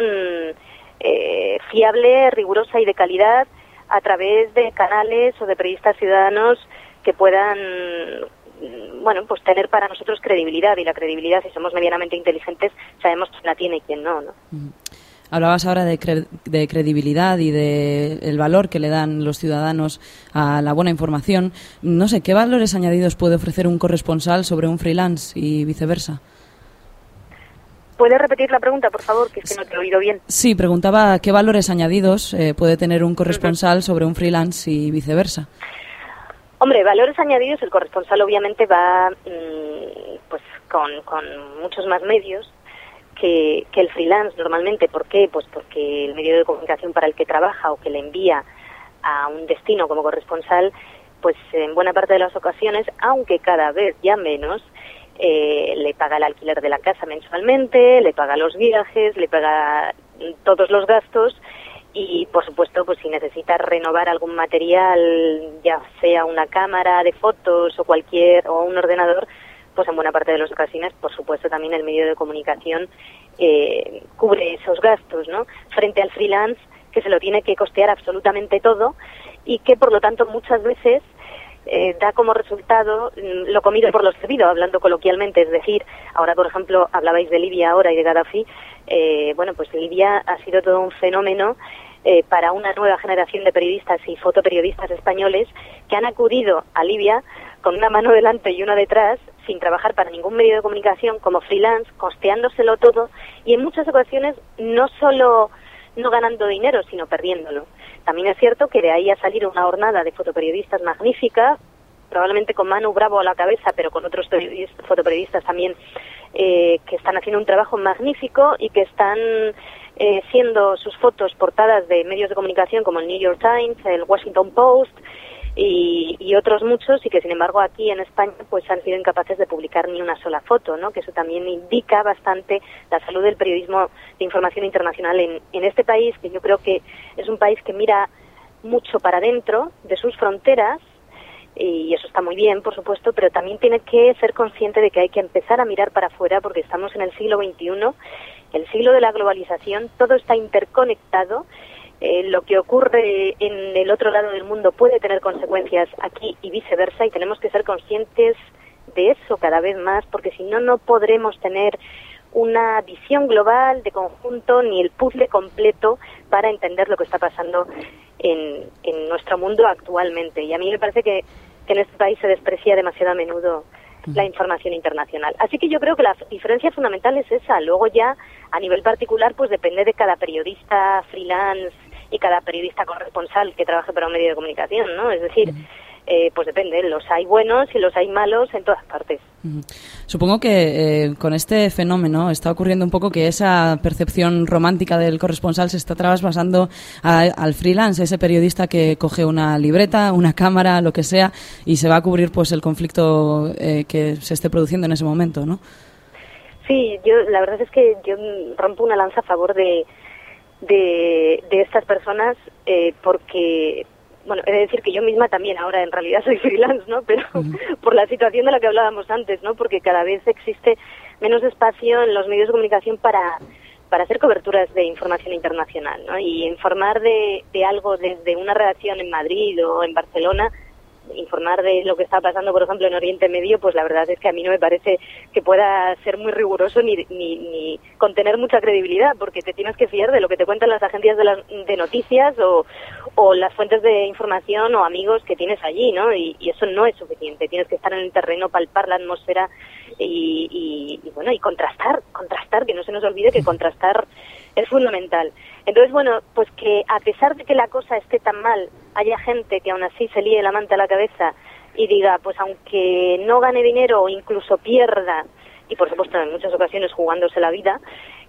fiable, rigurosa y de calidad a través de canales o de periodistas ciudadanos que puedan, bueno, pues tener para nosotros credibilidad, y la credibilidad, si somos medianamente inteligentes, sabemos quién la tiene y quién no, ¿no? Hablabas ahora de credibilidad y de el valor que le dan los ciudadanos a la buena información. No sé, ¿qué valores añadidos puede ofrecer un corresponsal sobre un freelance y viceversa? ¿Puedes repetir la pregunta, por favor, que es que no te he oído bien? Sí, preguntaba qué valores añadidos puede tener un corresponsal sobre un freelance y viceversa. Hombre, valores añadidos, el corresponsal obviamente va pues con muchos más medios que el freelance normalmente. ¿Por qué? Pues porque el medio de comunicación para el que trabaja o que le envía a un destino como corresponsal, pues en buena parte de las ocasiones, aunque cada vez ya menos, le paga el alquiler de la casa mensualmente, le paga los viajes, le paga todos los gastos y, por supuesto, pues si necesita renovar algún material, ya sea una cámara de fotos o un ordenador, pues en buena parte de las ocasiones, por supuesto, también el medio de comunicación cubre esos gastos, ¿no? Frente al freelance, que se lo tiene que costear absolutamente todo y que, por lo tanto, muchas veces da como resultado lo comido por lo servido, hablando coloquialmente. Es decir, ahora, por ejemplo, hablabais de Libia ahora y de Gaddafi. Bueno, pues Libia ha sido todo un fenómeno para una nueva generación de periodistas y fotoperiodistas españoles que han acudido a Libia con una mano delante y una detrás, sin trabajar para ningún medio de comunicación, como freelance, costeándoselo todo, y en muchas ocasiones no solo no ganando dinero, sino perdiéndolo. También es cierto que de ahí ha salido una hornada de fotoperiodistas magnífica, probablemente con Manu Bravo a la cabeza, pero con otros fotoperiodistas también que están haciendo un trabajo magnífico y que están siendo sus fotos portadas de medios de comunicación como el New York Times, el Washington Post y otros muchos, y que sin embargo aquí en España pues han sido incapaces de publicar ni una sola foto, ¿no? Que eso también indica bastante la salud del periodismo de información internacional en este país, que yo creo que es un país que mira mucho para dentro de sus fronteras, y eso está muy bien, por supuesto, pero también tiene que ser consciente de que hay que empezar a mirar para afuera, porque estamos en el siglo XXI, el siglo de la globalización, todo está interconectado. Lo que ocurre en el otro lado del mundo puede tener consecuencias aquí y viceversa, y tenemos que ser conscientes de eso cada vez más, porque si no, no podremos tener una visión global de conjunto ni el puzzle completo para entender lo que está pasando en nuestro mundo actualmente. Y a mí me parece que en este país se desprecia demasiado a menudo la información internacional. Así que yo creo que la diferencia fundamental es esa. Luego ya, a nivel particular, pues depende de cada periodista freelance y cada periodista corresponsal que trabaje para un medio de comunicación, ¿no? Es decir, pues depende, los hay buenos y los hay malos en todas partes. Supongo que con este fenómeno está ocurriendo un poco que esa percepción romántica del corresponsal se está traspasando al freelance, ese periodista que coge una libreta, una cámara, lo que sea, y se va a cubrir pues el conflicto que se esté produciendo en ese momento, ¿no? Sí, la verdad es que yo rompo una lanza a favor de estas personas porque, bueno, he de decir que yo misma también ahora en realidad soy freelance, ¿no? Pero por la situación de la que hablábamos antes, ¿no? Porque cada vez existe menos espacio en los medios de comunicación para hacer coberturas de información internacional, ¿no? Y informar de algo desde una redacción en Madrid o en Barcelona, informar de lo que está pasando, por ejemplo, en Oriente Medio, pues la verdad es que a mí no me parece que pueda ser muy riguroso ni contener mucha credibilidad, porque te tienes que fiar de lo que te cuentan las agencias de noticias o las fuentes de información o amigos que tienes allí, ¿no? Y eso no es suficiente. Tienes que estar en el terreno, palpar la atmósfera y bueno, y contrastar, que no se nos olvide que contrastar es fundamental. Entonces, bueno, pues que a pesar de que la cosa esté tan mal, haya gente que aún así se líe la manta a la cabeza y diga, pues aunque no gane dinero o incluso pierda, y por supuesto en muchas ocasiones jugándose la vida,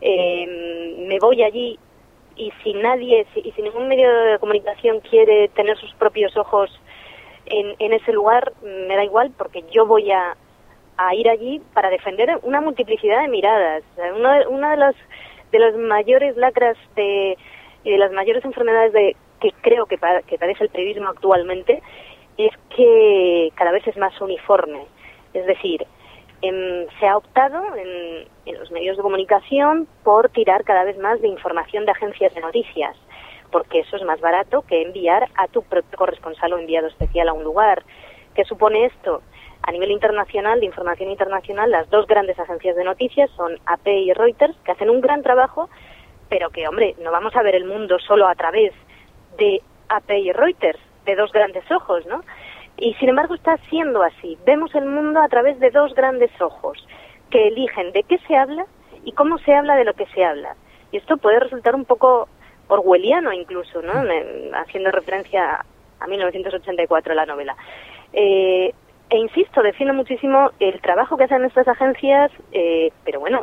me voy allí y si ningún medio de comunicación quiere tener sus propios ojos en ese lugar, me da igual, porque yo voy a ir allí para defender una multiplicidad de miradas. Una de las mayores lacras de y de las mayores enfermedades que creo que padece el periodismo actualmente es que cada vez es más uniforme. Es decir, se ha optado en los medios de comunicación por tirar cada vez más de información de agencias de noticias, porque eso es más barato que enviar a tu propio corresponsal o enviado especial a un lugar. ¿Qué supone esto? A nivel internacional, de información internacional, las dos grandes agencias de noticias son AP y Reuters, que hacen un gran trabajo, pero que, hombre, no vamos a ver el mundo solo a través de AP y Reuters, de dos grandes ojos, ¿no? Y sin embargo está siendo así. Vemos el mundo a través de dos grandes ojos, que eligen de qué se habla y cómo se habla de lo que se habla. Y esto puede resultar un poco orwelliano incluso, ¿no? Haciendo referencia a 1984, la novela. E insisto, defiendo muchísimo el trabajo que hacen estas agencias, pero bueno,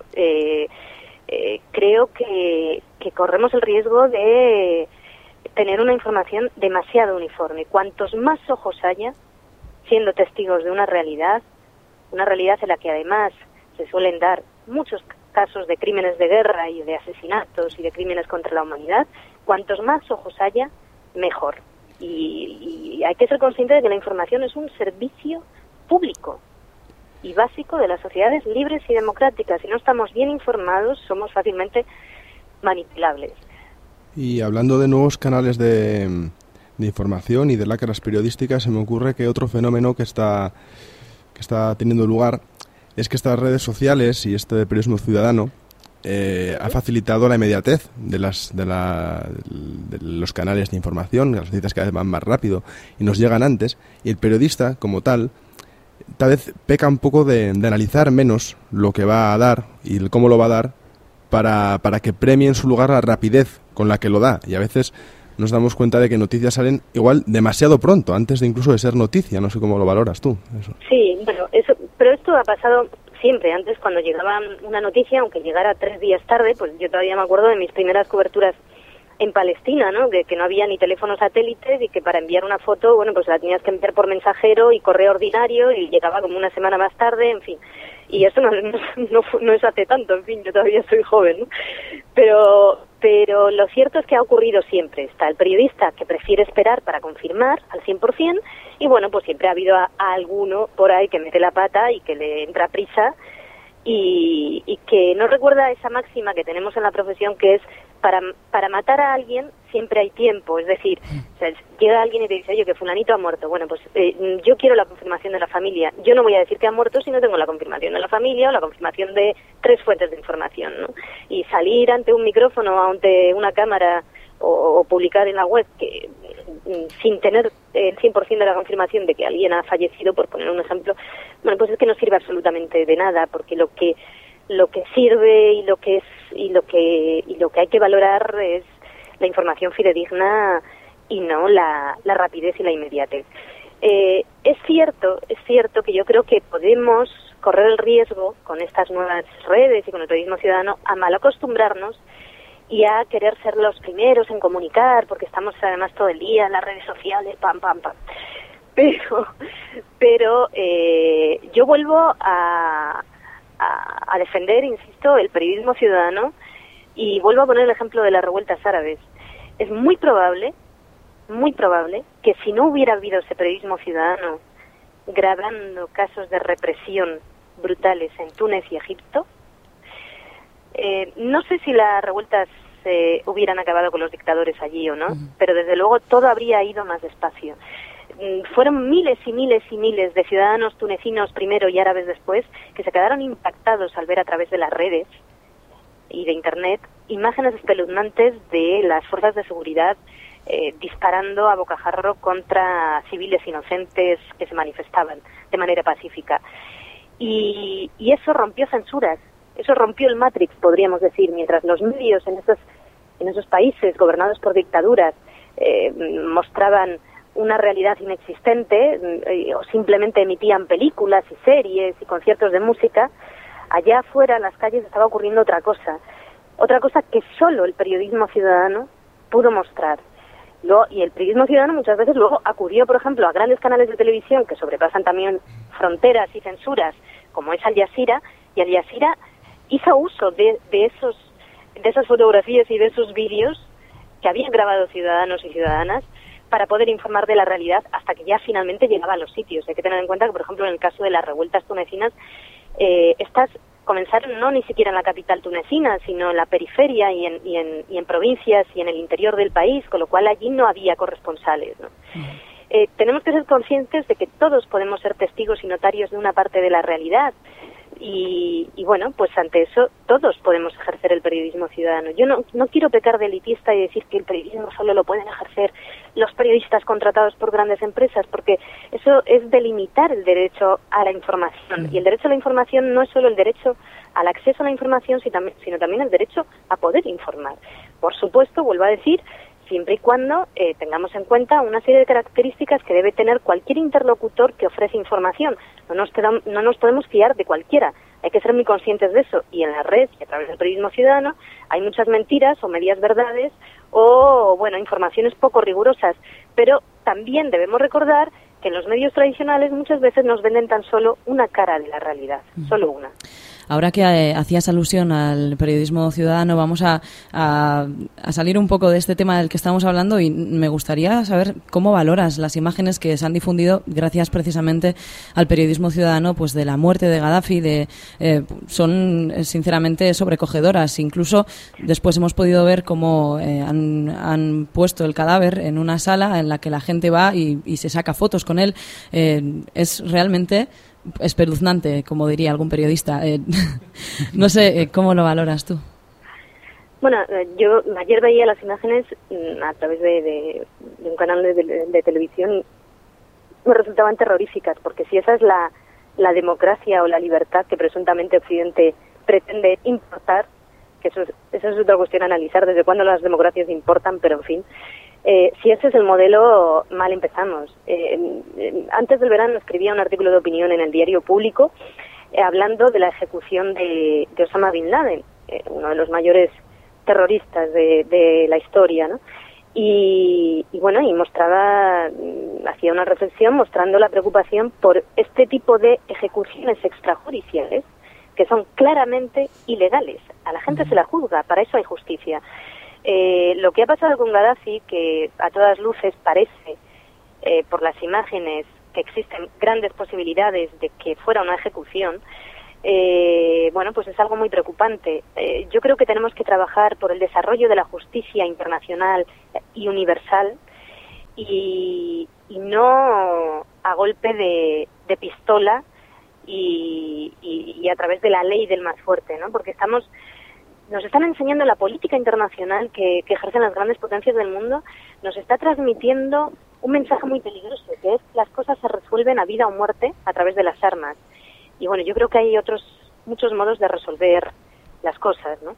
creo que corremos el riesgo de tener una información demasiado uniforme. Cuantos más ojos haya siendo testigos de una realidad en la que además se suelen dar muchos casos de crímenes de guerra y de asesinatos y de crímenes contra la humanidad, cuantos más ojos haya, mejor. Y hay que ser consciente de que la información es un servicio público y básico de las sociedades libres y democráticas. Si no estamos bien informados, somos fácilmente manipulables. Y hablando de nuevos canales de información y de lacras periodísticas, se me ocurre que otro fenómeno que está teniendo lugar es que estas redes sociales y este periodismo ciudadano ha facilitado la inmediatez de los canales de información. Las noticias cada vez van más rápido y nos llegan antes, y el periodista como tal vez peca un poco de analizar menos lo que va a dar y cómo lo va a dar para que premie en su lugar la rapidez con la que lo da. Y a veces nos damos cuenta de que noticias salen igual demasiado pronto, antes de incluso de ser noticia. No sé cómo lo valoras tú. Eso. Sí, bueno, pero esto ha pasado siempre. Antes, cuando llegaba una noticia, aunque llegara 3 días tarde, pues yo todavía me acuerdo de mis primeras coberturas en Palestina, ¿no? De que no había ni teléfonos satélites y que para enviar una foto, bueno, pues la tenías que enviar por mensajero y correo ordinario y llegaba como una semana más tarde, en fin. Y eso no es hace tanto, en fin, yo todavía soy joven, ¿no? Pero lo cierto es que ha ocurrido siempre. Está el periodista que prefiere esperar para confirmar al 100%, y bueno, pues siempre ha habido a alguno por ahí que mete la pata y que le entra prisa y que no recuerda esa máxima que tenemos en la profesión, que es para matar a alguien siempre hay tiempo. Es decir, o sea, llega alguien y te dice, oye, que fulanito ha muerto. Bueno, pues yo quiero la confirmación de la familia. Yo no voy a decir que ha muerto si no tengo la confirmación de la familia o la confirmación de 3 fuentes de información, ¿no? Y salir ante un micrófono, ante una cámara o publicar en la web que sin tener el 100% de la confirmación de que alguien ha fallecido, por poner un ejemplo, bueno, pues es que no sirve absolutamente de nada, porque lo que sirve y lo que hay que valorar es la información fidedigna y no la rapidez y la inmediatez. Es cierto que yo creo que podemos correr el riesgo con estas nuevas redes y con el periodismo ciudadano a mal acostumbrarnos y a querer ser los primeros en comunicar, porque estamos además todo el día en las redes sociales, pam. Pero yo vuelvo a defender, insisto, el periodismo ciudadano, y vuelvo a poner el ejemplo de las revueltas árabes. Es muy probable que si no hubiera habido ese periodismo ciudadano grabando casos de represión brutales en Túnez y Egipto, no sé si las revueltas hubieran acabado con los dictadores allí o no, pero desde luego todo habría ido más despacio. Fueron miles y miles y miles de ciudadanos tunecinos primero y árabes después que se quedaron impactados al ver a través de las redes y de Internet imágenes espeluznantes de las fuerzas de seguridad disparando a bocajarro contra civiles inocentes que se manifestaban de manera pacífica. Y eso rompió censuras, eso rompió el Matrix, podríamos decir, mientras los medios en esos países gobernados por dictaduras mostraban una realidad inexistente o simplemente emitían películas y series y conciertos de música, allá afuera en las calles estaba ocurriendo otra cosa que solo el periodismo ciudadano pudo mostrar. Y el periodismo ciudadano muchas veces luego acudió, por ejemplo, a grandes canales de televisión que sobrepasan también fronteras y censuras, como es Al Jazeera, y Al Jazeera hizo uso de esas fotografías y de esos vídeos que habían grabado ciudadanos y ciudadanas para poder informar de la realidad hasta que ya finalmente llegaba a los sitios. Hay que tener en cuenta que, por ejemplo, en el caso de las revueltas tunecinas, estas comenzaron no ni siquiera en la capital tunecina, sino en la periferia y en provincias y en el interior del país, con lo cual allí no había corresponsales, ¿no? Tenemos que ser conscientes de que todos podemos ser testigos y notarios de una parte de la realidad y bueno, pues ante eso todos podemos ejercer el periodismo ciudadano. Yo no quiero pecar de elitista y decir que el periodismo solo lo pueden ejercer los periodistas contratados por grandes empresas, porque eso es delimitar el derecho a la información. Y el derecho a la información no es solo el derecho al acceso a la información, sino también el derecho a poder informar. Por supuesto, vuelvo a decir, siempre y cuando tengamos en cuenta una serie de características que debe tener cualquier interlocutor que ofrece información. No nos podemos fiar de cualquiera, hay que ser muy conscientes de eso. Y en la red y a través del periodismo ciudadano hay muchas mentiras o medias verdades o, bueno, informaciones poco rigurosas. Pero también debemos recordar que en los medios tradicionales muchas veces nos venden tan solo una cara de la realidad, solo una. Ahora que hacías alusión al periodismo ciudadano, vamos a salir un poco de este tema del que estamos hablando y me gustaría saber cómo valoras las imágenes que se han difundido gracias precisamente al periodismo ciudadano, pues de la muerte de Gaddafi. Son sinceramente sobrecogedoras. Incluso después hemos podido ver cómo han puesto el cadáver en una sala en la que la gente va y se saca fotos con él. Es realmente espeluznante, como diría algún periodista. No sé, ¿cómo lo valoras tú? Bueno, yo ayer veía las imágenes a través de un canal de televisión. Me resultaban terroríficas, porque si esa es la democracia o la libertad que presuntamente Occidente pretende importar, que eso es otra cuestión a analizar, desde cuándo las democracias importan, pero en fin. Si ese es el modelo, mal empezamos. Antes del verano escribía un artículo de opinión en el diario Público hablando de la ejecución de Osama Bin Laden, uno de los mayores terroristas de la historia, ¿no? Y bueno, y hacía una reflexión mostrando la preocupación por este tipo de ejecuciones extrajudiciales que son claramente ilegales. A la gente se la juzga, para eso hay justicia. Lo que ha pasado con Gaddafi, que a todas luces parece, por las imágenes, que existen grandes posibilidades de que fuera una ejecución, bueno, pues es algo muy preocupante. Yo creo que tenemos que trabajar por el desarrollo de la justicia internacional y universal y no a golpe de pistola y a través de la ley del más fuerte, ¿no? Porque nos están enseñando la política internacional que ejercen las grandes potencias del mundo, nos está transmitiendo un mensaje muy peligroso, que es que las cosas se resuelven a vida o muerte a través de las armas. Y bueno, yo creo que hay muchos modos de resolver las cosas, ¿no?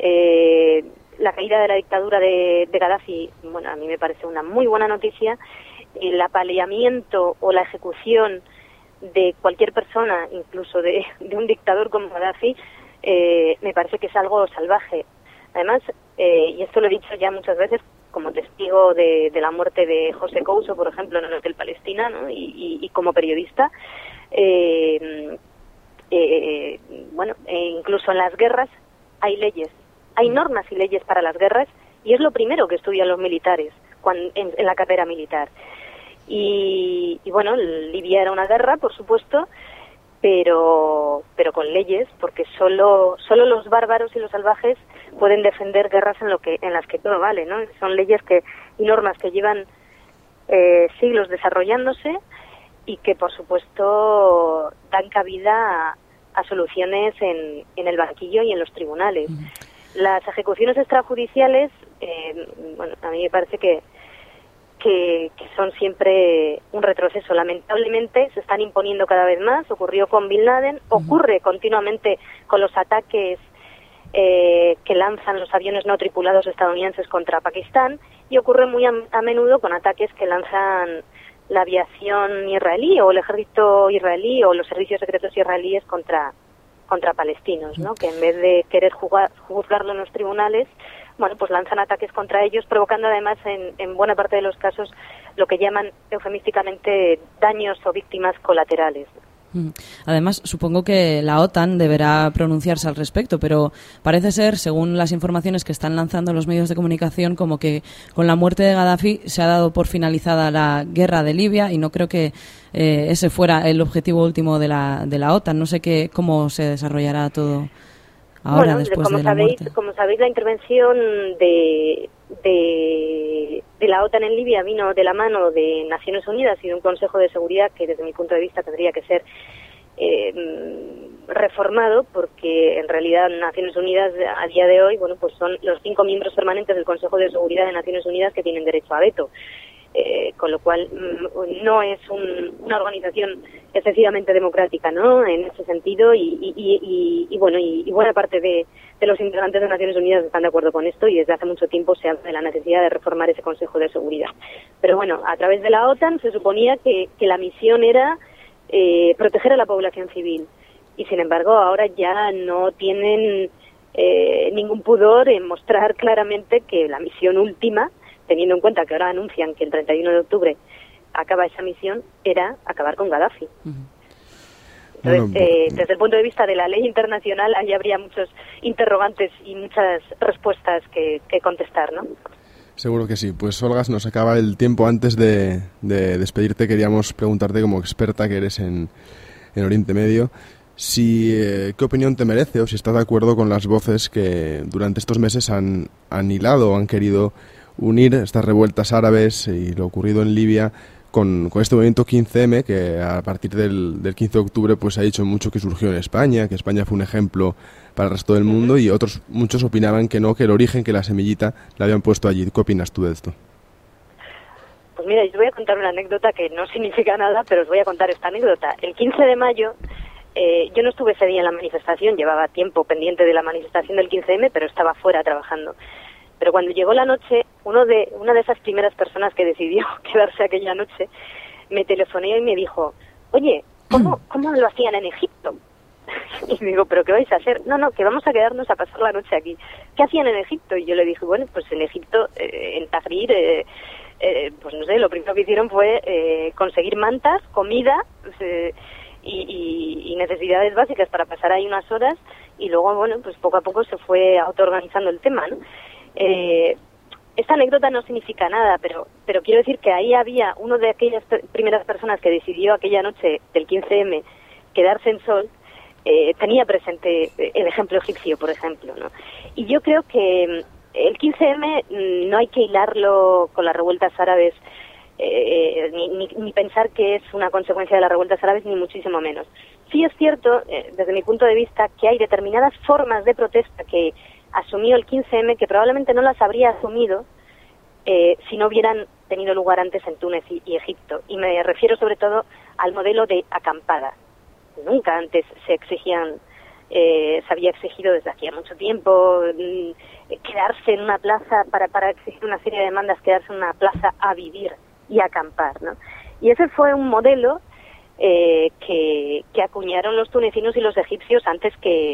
La caída de la dictadura de Gaddafi, bueno, a mí me parece una muy buena noticia. El apaleamiento o la ejecución de cualquier persona, incluso de un dictador como Gaddafi, me parece que es algo salvaje. Además, y esto lo he dicho ya muchas veces como testigo de la muerte de José Couso, por ejemplo, en el Hotel Palestina, ¿no? y como periodista, bueno, incluso en las guerras hay leyes, hay normas y leyes para las guerras, y es lo primero que estudian los militares en la carrera militar. Y bueno, Libia era una guerra, por supuesto, pero con leyes, porque solo los bárbaros y los salvajes pueden defender guerras en las que todo vale, ¿no? Son leyes y normas que llevan siglos desarrollándose y que, por supuesto, dan cabida a soluciones en el banquillo y en los tribunales. Las ejecuciones extrajudiciales, bueno, a mí me parece que son siempre un retroceso. Lamentablemente se están imponiendo cada vez más. Ocurrió con Bin Laden, ocurre continuamente con los ataques que lanzan los aviones no tripulados estadounidenses contra Pakistán, y ocurre muy a menudo con ataques que lanzan la aviación israelí o el ejército israelí o los servicios secretos israelíes contra palestinos, ¿no? Que en vez de querer juzgarlo en los tribunales, bueno, pues lanzan ataques contra ellos, provocando además en buena parte de los casos lo que llaman eufemísticamente daños o víctimas colaterales. Además, supongo que la OTAN deberá pronunciarse al respecto, pero parece ser, según las informaciones que están lanzando los medios de comunicación, como que con la muerte de Gaddafi se ha dado por finalizada la guerra de Libia y no creo que ese fuera el objetivo último de la OTAN. No sé cómo se desarrollará todo ahora, después de la muerte. Como sabéis, la intervención de la OTAN en Libia vino de la mano de Naciones Unidas y de un Consejo de Seguridad que desde mi punto de vista tendría que ser reformado, porque en realidad Naciones Unidas a día de hoy, bueno, pues son los 5 miembros permanentes del Consejo de Seguridad de Naciones Unidas que tienen derecho a veto. Con lo cual no es una organización excesivamente democrática, ¿no? En ese sentido y buena parte de los integrantes de Naciones Unidas están de acuerdo con esto y desde hace mucho tiempo se habla de la necesidad de reformar ese Consejo de Seguridad. Pero bueno, a través de la OTAN se suponía que la misión era proteger a la población civil y sin embargo ahora ya no tienen ningún pudor en mostrar claramente que la misión última, teniendo en cuenta que ahora anuncian que el 31 de octubre acaba esa misión, era acabar con Gaddafi. Entonces, desde el punto de vista de la ley internacional, ahí habría muchos interrogantes y muchas respuestas que contestar, ¿no? Seguro que sí. Pues Olga, se nos acaba el tiempo. Antes de despedirte, queríamos preguntarte, como experta que eres en Oriente Medio, ¿qué opinión te merece o si estás de acuerdo con las voces que durante estos meses han hilado o han querido unir estas revueltas árabes y lo ocurrido en Libia con este movimiento 15M, que a partir del 15 de octubre pues ha dicho mucho que surgió en España, que España fue un ejemplo para el resto del mundo, y muchos opinaban que no, que el origen, que la semillita la habían puesto allí. ¿Qué opinas tú de esto? Pues mira, yo voy a contar una anécdota que no significa nada, pero os voy a contar esta anécdota. El 15 de mayo, yo no estuve ese día en la manifestación, llevaba tiempo pendiente de la manifestación del 15M, pero estaba fuera trabajando. Pero cuando llegó la noche, una de esas primeras personas que decidió quedarse aquella noche, me telefonó y me dijo, oye, ¿cómo lo hacían en Egipto? Y me digo, ¿pero qué vais a hacer? No, que vamos a quedarnos a pasar la noche aquí. ¿Qué hacían en Egipto? Y yo le dije, bueno, pues en Egipto, en Tahrir, pues no sé, lo primero que hicieron fue conseguir mantas, comida y necesidades básicas para pasar ahí unas horas, y luego, bueno, pues poco a poco se fue autoorganizando el tema, ¿no? Esta anécdota no significa nada, pero quiero decir que ahí había uno de aquellas primeras personas que decidió aquella noche del 15M quedarse en Sol, tenía presente el ejemplo egipcio, por ejemplo, ¿no? Y yo creo que el 15M no hay que hilarlo con las revueltas árabes, ni pensar que es una consecuencia de las revueltas árabes, ni muchísimo menos. Sí es cierto, desde mi punto de vista, que hay determinadas formas de protesta que asumió el 15M que probablemente no las habría asumido si no hubieran tenido lugar antes en Túnez y Egipto. Y me refiero sobre todo al modelo de acampada. Nunca antes se había exigido desde hacía mucho tiempo quedarse en una plaza para exigir una serie de demandas, quedarse en una plaza a vivir y a acampar, ¿no? Y ese fue un modelo que acuñaron los tunecinos y los egipcios antes que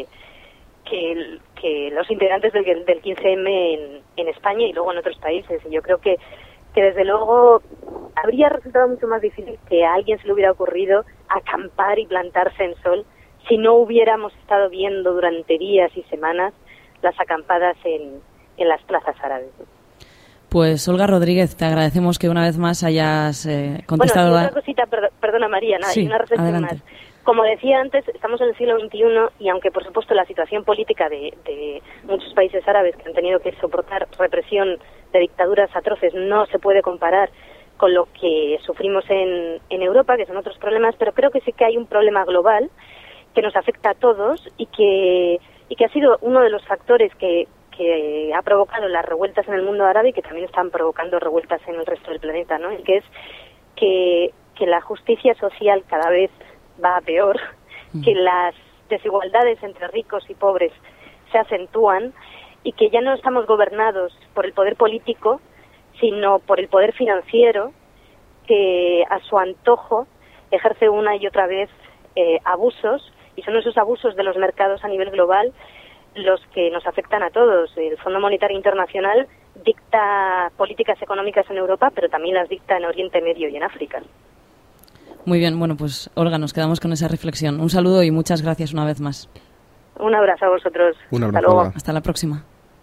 los integrantes del 15M en España y luego en otros países. Y yo creo que desde luego habría resultado mucho más difícil que a alguien se le hubiera ocurrido acampar y plantarse en Sol si no hubiéramos estado viendo durante días y semanas las acampadas en las plazas árabes. Pues Olga Rodríguez, te agradecemos que una vez más hayas contestado. Bueno, y otra cosita, perdona María, nada, sí, y una reflexión adelante. más. Como decía antes, estamos en el siglo XXI y aunque por supuesto la situación política de muchos países árabes que han tenido que soportar represión de dictaduras atroces no se puede comparar con lo que sufrimos en Europa, que son otros problemas, pero creo que sí que hay un problema global que nos afecta a todos y que ha sido uno de los factores que ha provocado las revueltas en el mundo árabe y que también están provocando revueltas en el resto del planeta, ¿no? Y que es que la justicia social cada vez va a peor, que las desigualdades entre ricos y pobres se acentúan y que ya no estamos gobernados por el poder político, sino por el poder financiero, que a su antojo ejerce una y otra vez abusos, y son esos abusos de los mercados a nivel global los que nos afectan a todos. El Fondo Monetario Internacional dicta políticas económicas en Europa, pero también las dicta en Oriente Medio y en África. Muy bien, bueno, pues Olga, nos quedamos con esa reflexión. Un saludo y muchas gracias una vez más. Un abrazo a vosotros. Un abrazo, Hasta luego. Olga. Hasta la próxima.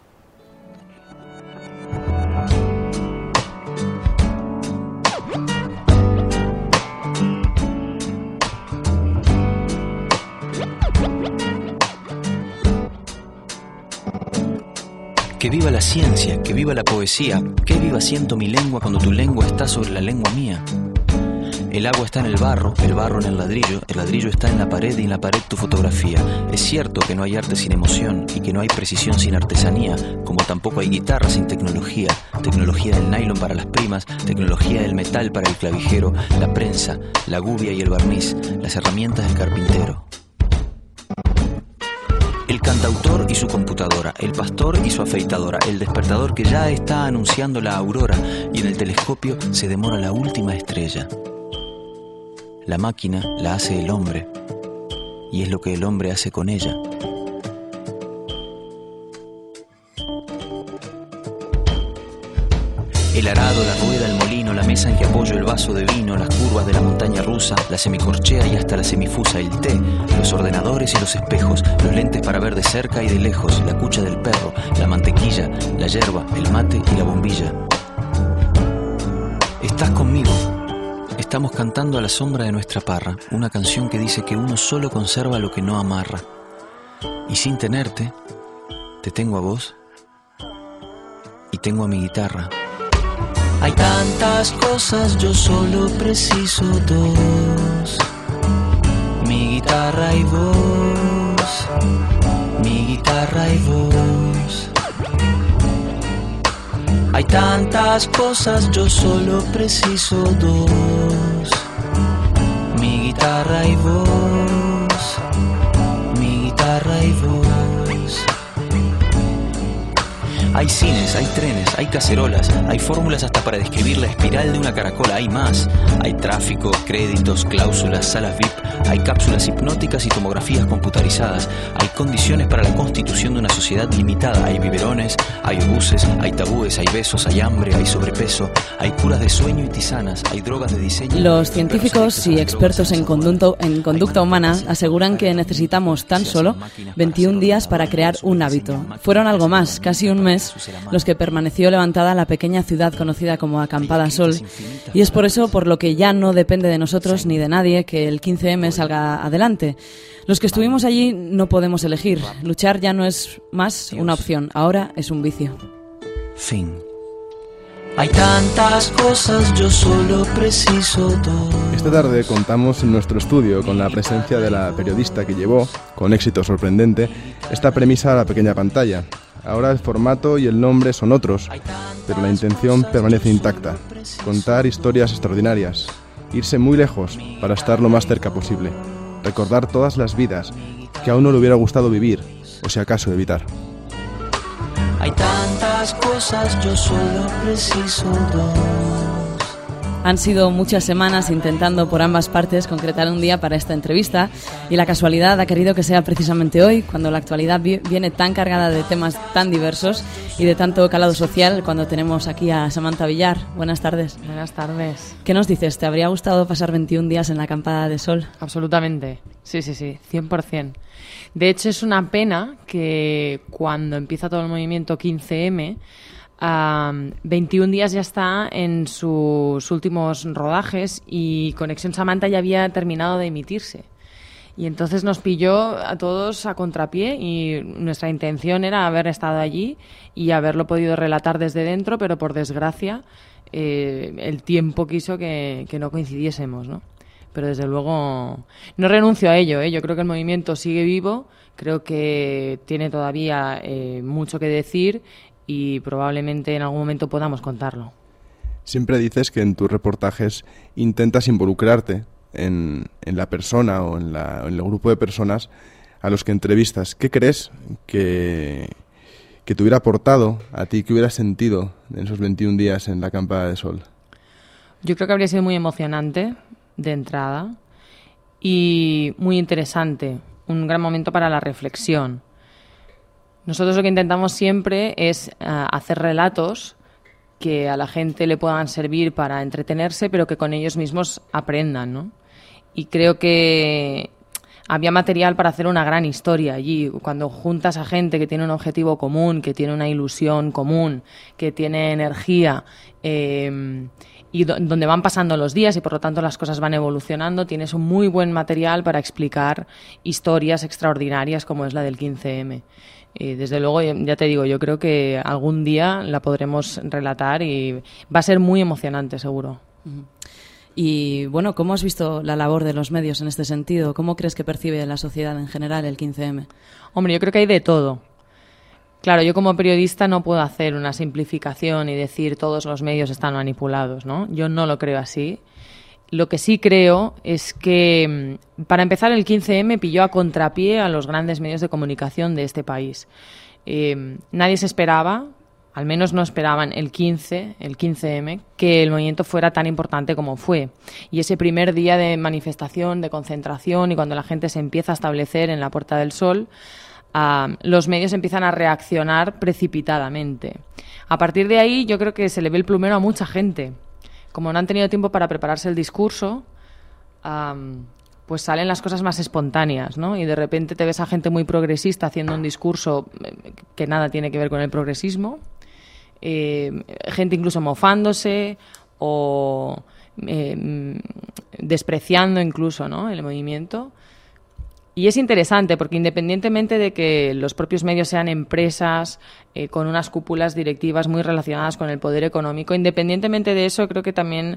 Que viva la ciencia, que viva la poesía, que viva siento mi lengua cuando tu lengua está sobre la lengua mía. El agua está en el barro en el ladrillo está en la pared y en la pared tu fotografía. Es cierto que no hay arte sin emoción y que no hay precisión sin artesanía, como tampoco hay guitarra sin tecnología, tecnología del nylon para las primas, tecnología del metal para el clavijero, la prensa, la gubia y el barniz, las herramientas del carpintero. El cantautor y su computadora, el pastor y su afeitadora, el despertador que ya está anunciando la aurora y en el telescopio se demora la última estrella. La máquina la hace el hombre y es lo que el hombre hace con ella. El arado, la rueda, el molino, la mesa en que apoyo el vaso de vino, las curvas de la montaña rusa, la semicorchea y hasta la semifusa, el té, los ordenadores y los espejos, los lentes para ver de cerca y de lejos, la cucha del perro, la mantequilla, la yerba, el mate y la bombilla. Estás conmigo. Estamos cantando a la sombra de nuestra parra, una canción que dice que uno solo conserva lo que no amarra. Y sin tenerte, te tengo a vos y tengo a mi guitarra. Hay tantas cosas, yo solo preciso dos. Mi guitarra y vos. Mi guitarra y vos. Hay tantas cosas, yo solo preciso dos. Mi guitarra y vos. Mi guitarra y vos. Hay cines, hay trenes, hay cacerolas, hay fórmulas hasta para describir la espiral de una caracola, hay más. Hay tráfico, créditos, cláusulas, salas VIP, hay cápsulas hipnóticas y tomografías computarizadas, hay condiciones para la constitución de una sociedad limitada, hay biberones, hay obuses, hay tabúes, hay besos, hay hambre, hay sobrepeso, hay curas de sueño y tisanas, hay drogas de diseño. Los científicos y expertos en conducta humana aseguran que necesitamos tan solo 21 días para crear un hábito. Fueron algo más, casi un mes, los que permaneció levantada la pequeña ciudad conocida como Acampada Sol, y es por eso por lo que ya no depende de nosotros ni de nadie que el 15M salga adelante. Los que estuvimos allí no podemos elegir. Luchar ya no es más una opción, ahora es un vicio. Fin. Hay tantas cosas, yo solo preciso dos. Esta tarde contamos en nuestro estudio con la presencia de la periodista que llevó, con éxito sorprendente, esta premisa a la pequeña pantalla. Ahora el formato y el nombre son otros, pero la intención permanece intacta. Contar historias extraordinarias, irse muy lejos para estar lo más cerca posible, recordar todas las vidas que a uno le hubiera gustado vivir, o si acaso evitar. Hay tantas cosas, yo solo preciso dos. Han sido muchas semanas intentando por ambas partes concretar un día para esta entrevista y la casualidad ha querido que sea precisamente hoy, cuando la actualidad viene tan cargada de temas tan diversos y de tanto calado social, cuando tenemos aquí a Samantha Villar. Buenas tardes. Buenas tardes. ¿Qué nos dices? ¿Te habría gustado pasar 21 días en la Acampada de Sol? Absolutamente. Sí, 100%. De hecho, es una pena que cuando empieza todo el movimiento 15M, 21 días ya está en sus últimos rodajes y Conexión Samantha ya había terminado de emitirse. Y entonces nos pilló a todos a contrapié y nuestra intención era haber estado allí y haberlo podido relatar desde dentro, pero por desgracia el tiempo quiso que no coincidiésemos, ¿no? Pero desde luego no renuncio a ello, ¿eh? Yo creo que el movimiento sigue vivo, creo que tiene todavía mucho que decir y probablemente en algún momento podamos contarlo. Siempre dices que en tus reportajes intentas involucrarte en la persona o en el grupo de personas a los que entrevistas. ¿Qué crees que te hubiera aportado a ti, que hubieras sentido en esos 21 días en la Acampada de Sol? Yo creo que habría sido muy emocionante de entrada y muy interesante, un gran momento para la reflexión. Nosotros lo que intentamos siempre es hacer relatos que a la gente le puedan servir para entretenerse, pero que con ellos mismos aprendan, ¿no? y creo que había material para hacer una gran historia allí. Cuando juntas a gente que tiene un objetivo común, que tiene una ilusión común, que tiene energía, y donde van pasando los días y por lo tanto las cosas van evolucionando, tienes un muy buen material para explicar historias extraordinarias como es la del 15M. Desde luego, ya te digo, yo creo que algún día la podremos relatar y va a ser muy emocionante, seguro. Y bueno, ¿cómo has visto la labor de los medios en este sentido? ¿Cómo crees que percibe la sociedad en general el 15M? Hombre, yo creo que hay de todo. Claro, yo como periodista no puedo hacer una simplificación y decir todos los medios están manipulados, ¿no? Yo no lo creo así. Lo que sí creo es que, para empezar, el 15M pilló a contrapié a los grandes medios de comunicación de este país. Nadie se esperaba, al menos no esperaban el 15M, que el movimiento fuera tan importante como fue. Y ese primer día de manifestación, de concentración, y cuando la gente se empieza a establecer en la Puerta del Sol, los medios empiezan a reaccionar precipitadamente. A partir de ahí, yo creo que se le ve el plumero a mucha gente. Como no han tenido tiempo para prepararse el discurso, pues salen las cosas más espontáneas, ¿no? Y de repente te ves a gente muy progresista haciendo un discurso que nada tiene que ver con el progresismo, gente incluso mofándose o despreciando incluso, ¿no?, el movimiento. Y es interesante porque independientemente de que los propios medios sean empresas con unas cúpulas directivas muy relacionadas con el poder económico, independientemente de eso, creo que también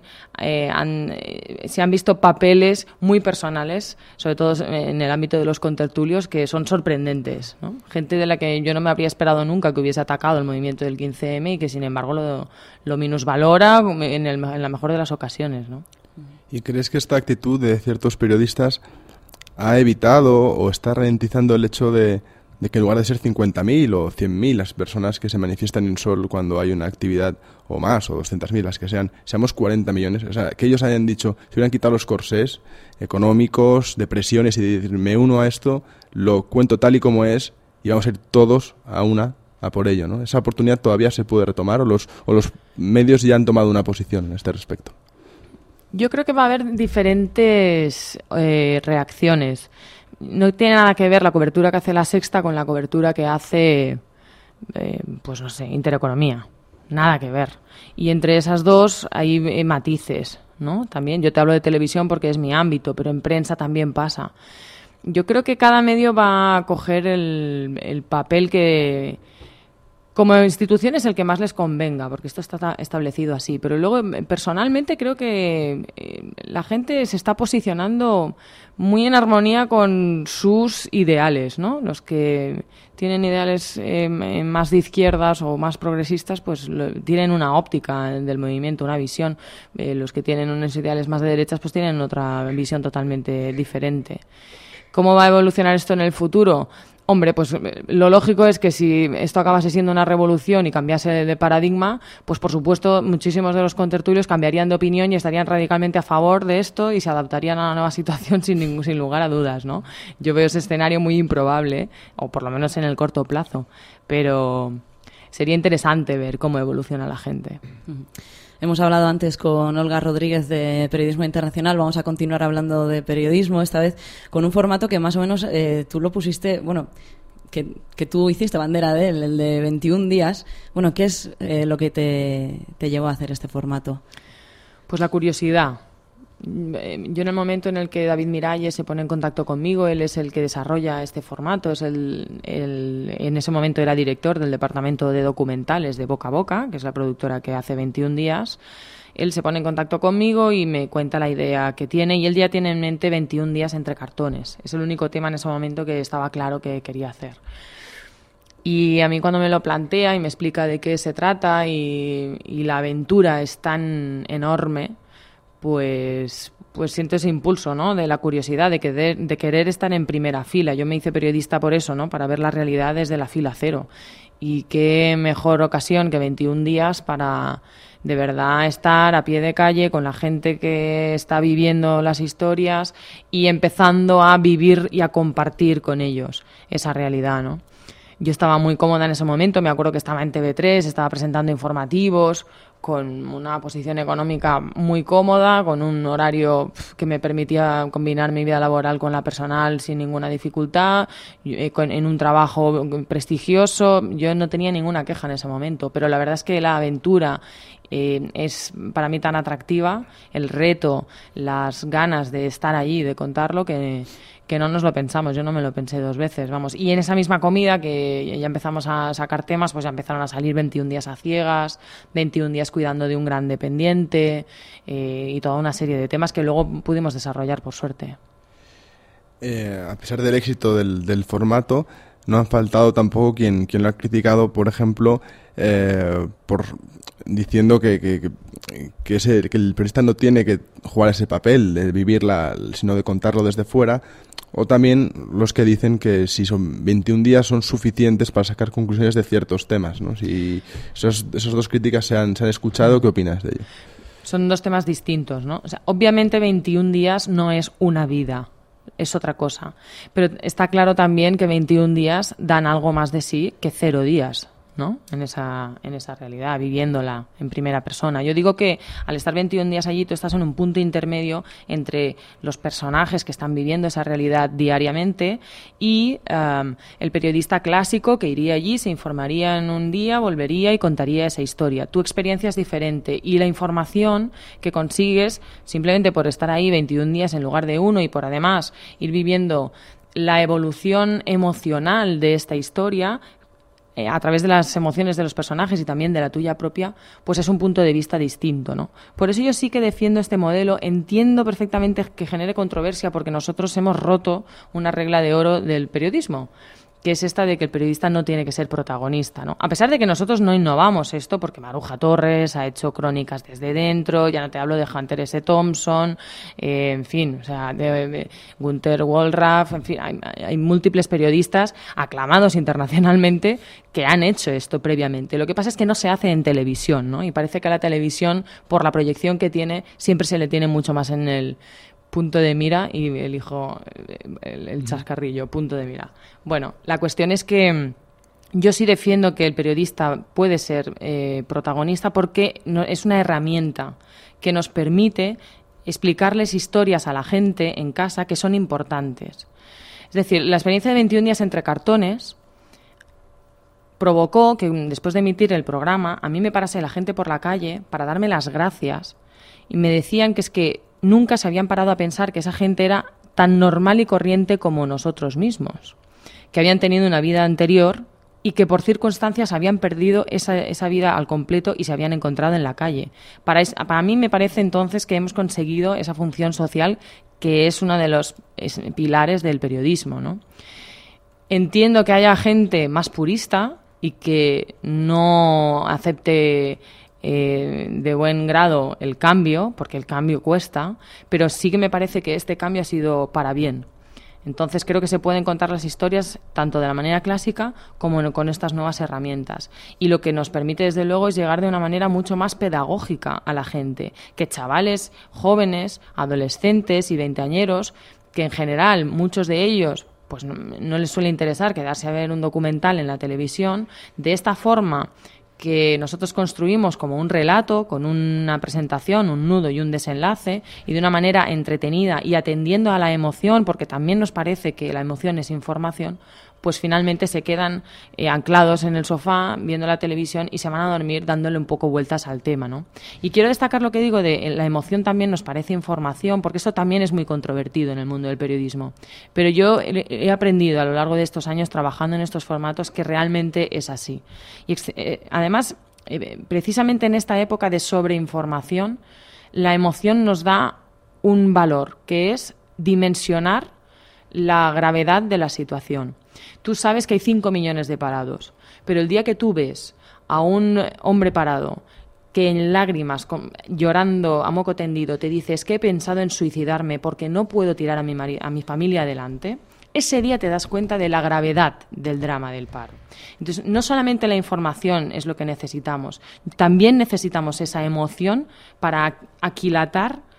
se han visto papeles muy personales, sobre todo en el ámbito de los contertulios, que son sorprendentes, ¿no? Gente de la que yo no me habría esperado nunca que hubiese atacado el movimiento del 15M y que, sin embargo, lo minusvalora en la mejor de las ocasiones, ¿no? ¿Y crees que esta actitud de ciertos periodistas ha evitado o está ralentizando el hecho de que en lugar de ser 50.000 o 100.000 las personas que se manifiestan en Sol cuando hay una actividad, o más, o 200.000 las que sean, seamos 40 millones? O sea, que ellos hayan dicho, se hubieran quitado los corsés económicos, de presiones, y decir, me uno a esto, lo cuento tal y como es, y vamos a ir todos a por ello, ¿no? ¿Esa oportunidad todavía se puede retomar o los medios ya han tomado una posición en este respecto? Yo creo que va a haber diferentes reacciones. No tiene nada que ver la cobertura que hace La Sexta con la cobertura que hace, pues no sé, Intereconomía. Nada que ver. Y entre esas dos hay matices, ¿no? También yo te hablo de televisión porque es mi ámbito, pero en prensa también pasa. Yo creo que cada medio va a coger el papel que, como institución, es el que más les convenga, porque esto está establecido así. Pero luego, personalmente, creo que la gente se está posicionando muy en armonía con sus ideales, ¿no? Los que tienen ideales más de izquierdas o más progresistas, pues tienen una óptica del movimiento, una visión. Los que tienen unos ideales más de derechas, pues tienen otra visión totalmente diferente. ¿Cómo va a evolucionar esto en el futuro? Hombre, pues lo lógico es que si esto acabase siendo una revolución y cambiase de paradigma, pues por supuesto muchísimos de los contertulios cambiarían de opinión y estarían radicalmente a favor de esto y se adaptarían a la nueva situación sin lugar a dudas, ¿no? Yo veo ese escenario muy improbable, o por lo menos en el corto plazo, pero sería interesante ver cómo evoluciona la gente. Hemos hablado antes con Olga Rodríguez de Periodismo Internacional. Vamos a continuar hablando de periodismo, esta vez con un formato que más o menos tú lo pusiste, bueno, que tú hiciste bandera de él, el de 21 días. Bueno, ¿qué es lo que te llevó a hacer este formato? Pues la curiosidad. Yo, en el momento en el que David Miralles se pone en contacto conmigo, él es el que desarrolla este formato, en ese momento era director del departamento de documentales de Boca a Boca, que es la productora que hace 21 días. Él se pone en contacto conmigo y me cuenta la idea que tiene, y él ya tiene en mente 21 días entre cartones. Es el único tema en ese momento que estaba claro que quería hacer. Y a mí, cuando me lo plantea y me explica de qué se trata y la aventura es tan enorme, pues siento ese impulso, ¿no?, de la curiosidad, de querer estar en primera fila. Yo me hice periodista por eso, ¿no?, para ver la realidad desde la fila cero. Y qué mejor ocasión que 21 días para de verdad estar a pie de calle con la gente que está viviendo las historias y empezando a vivir y a compartir con ellos esa realidad, ¿no? Yo estaba muy cómoda en ese momento, me acuerdo que estaba en TV3, estaba presentando informativos, con una posición económica muy cómoda, con un horario que me permitía combinar mi vida laboral con la personal sin ninguna dificultad, en un trabajo prestigioso. Yo no tenía ninguna queja en ese momento, pero la verdad es que la aventura es para mí tan atractiva, el reto, las ganas de estar allí, de contarlo, que no nos lo pensamos. Yo no me lo pensé 2 veces, vamos. Y en esa misma comida, que ya empezamos a sacar temas, pues ya empezaron a salir 21 días a ciegas, 21 días cuidando de un gran dependiente, y toda una serie de temas que luego pudimos desarrollar, por suerte. A pesar del éxito del formato, no han faltado tampoco quien lo ha criticado, por ejemplo, por diciendo que el periodista no tiene que jugar ese papel de vivirla, sino de contarlo desde fuera, o también los que dicen que si son 21 días son suficientes para sacar conclusiones de ciertos temas, ¿no? Si esas 2 críticas se han escuchado, ¿qué opinas de ello? Son 2 temas distintos, ¿no? O sea, obviamente 21 días no es una vida, es otra cosa. Pero está claro también que 21 días dan algo más de sí que 0 días, ¿no? En esa realidad, viviéndola en primera persona. Yo digo que al estar 21 días allí, tú estás en un punto intermedio entre los personajes que están viviendo esa realidad diariamente y el periodista clásico que iría allí, se informaría en un día, volvería y contaría esa historia. Tu experiencia es diferente y la información que consigues simplemente por estar ahí 21 días en lugar de 1 y por además ir viviendo la evolución emocional de esta historia a través de las emociones de los personajes y también de la tuya propia, pues es un punto de vista distinto, ¿no? Por eso yo sí que defiendo este modelo. Entiendo perfectamente que genere controversia porque nosotros hemos roto una regla de oro del periodismo, que es esta de que el periodista no tiene que ser protagonista, ¿no? A pesar de que nosotros no innovamos esto, porque Maruja Torres ha hecho crónicas desde dentro, ya no te hablo de Hunter S. Thompson, en fin, o sea, de Gunther Wollraff, en fin, hay múltiples periodistas aclamados internacionalmente que han hecho esto previamente. Lo que pasa es que no se hace en televisión, ¿no? Y parece que a la televisión, por la proyección que tiene, siempre se le tiene mucho más en el punto de mira y elijo el chascarrillo, punto de mira. Bueno, la cuestión es que yo sí defiendo que el periodista puede ser protagonista porque es una herramienta que nos permite explicarles historias a la gente en casa que son importantes. Es decir, la experiencia de 21 días entre cartones provocó que después de emitir el programa a mí me parase la gente por la calle para darme las gracias y me decían que es que nunca se habían parado a pensar que esa gente era tan normal y corriente como nosotros mismos, que habían tenido una vida anterior y que por circunstancias habían perdido esa vida al completo y se habían encontrado en la calle. Para mí me parece entonces que hemos conseguido esa función social que es uno de los pilares del periodismo, ¿no? Entiendo que haya gente más purista y que no acepte de buen grado el cambio, porque el cambio cuesta, pero sí que me parece que este cambio ha sido para bien. Entonces creo que se pueden contar las historias tanto de la manera clásica como con estas nuevas herramientas. Y lo que nos permite, desde luego, es llegar de una manera mucho más pedagógica a la gente. Que chavales jóvenes, adolescentes y veinteañeros, que en general muchos de ellos pues no les suele interesar quedarse a ver un documental en la televisión, de esta forma que nosotros construimos como un relato, con una presentación, un nudo y un desenlace, y de una manera entretenida y atendiendo a la emoción, porque también nos parece que la emoción es información, pues finalmente se quedan anclados en el sofá viendo la televisión y se van a dormir dándole un poco vueltas al tema, ¿no? Y quiero destacar lo que digo de la emoción también nos parece información, porque esto también es muy controvertido en el mundo del periodismo. Pero yo he aprendido a lo largo de estos años trabajando en estos formatos que realmente es así. Y además, precisamente en esta época de sobreinformación, la emoción nos da un valor, que es dimensionar la gravedad de la situación. Tú sabes que hay 5 millones de parados, pero el día que tú ves a un hombre parado que en lágrimas, llorando a moco tendido, te dice: es que he pensado en suicidarme porque no puedo tirar a mi familia adelante, ese día te das cuenta de la gravedad del drama del paro. Entonces, no solamente la información es lo que necesitamos, también necesitamos esa emoción para aquilatar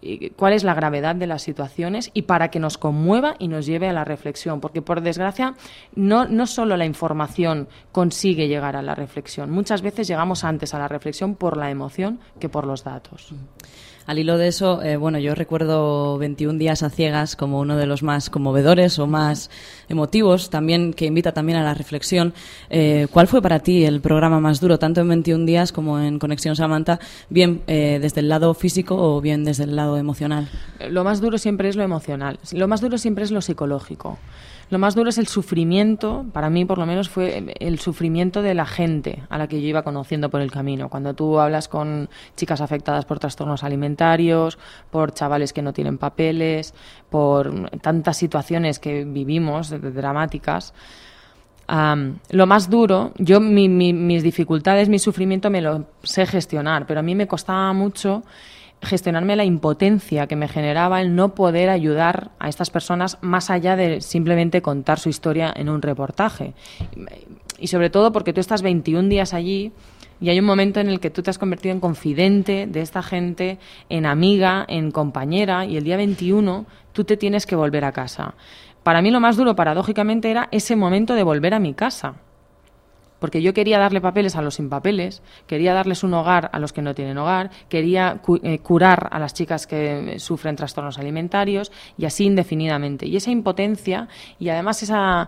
cuál es la gravedad de las situaciones y para que nos conmueva y nos lleve a la reflexión, porque por desgracia no solo la información consigue llegar a la reflexión, muchas veces llegamos antes a la reflexión por la emoción que por los datos. Al hilo de eso, yo recuerdo 21 días a ciegas como uno de los más conmovedores o más emotivos, también que invita también a la reflexión. ¿Cuál fue para ti el programa más duro, tanto en 21 días como en Conexión Samantha, bien desde el lado físico o bien desde el lado emocional? Lo más duro siempre es lo emocional, lo más duro siempre es lo psicológico. Lo más duro es el sufrimiento, para mí por lo menos fue el sufrimiento de la gente a la que yo iba conociendo por el camino. Cuando tú hablas con chicas afectadas por trastornos alimentarios, por chavales que no tienen papeles, por tantas situaciones que vivimos dramáticas, lo más duro, yo mis dificultades, mi sufrimiento me lo sé gestionar, pero a mí me costaba mucho gestionarme la impotencia que me generaba el no poder ayudar a estas personas más allá de simplemente contar su historia en un reportaje. Y sobre todo porque tú estás 21 días allí y hay un momento en el que tú te has convertido en confidente de esta gente, en amiga, en compañera, y el día 21 tú te tienes que volver a casa. Para mí lo más duro, paradójicamente, era ese momento de volver a mi casa. Porque yo quería darle papeles a los sin papeles, quería darles un hogar a los que no tienen hogar, quería curar a las chicas que sufren trastornos alimentarios y así indefinidamente. Y esa impotencia y además esa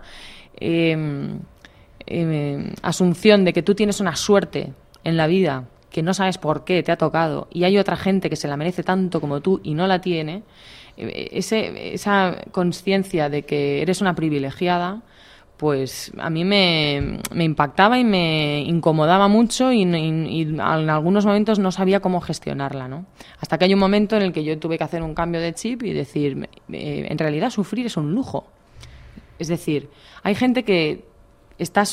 asunción de que tú tienes una suerte en la vida que no sabes por qué te ha tocado y hay otra gente que se la merece tanto como tú y no la tiene, esa conciencia de que eres una privilegiada, pues a mí me impactaba y me incomodaba mucho y en algunos momentos no sabía cómo gestionarla, ¿no? Hasta que hay un momento en el que yo tuve que hacer un cambio de chip y decir, en realidad sufrir es un lujo. Es decir, hay gente que está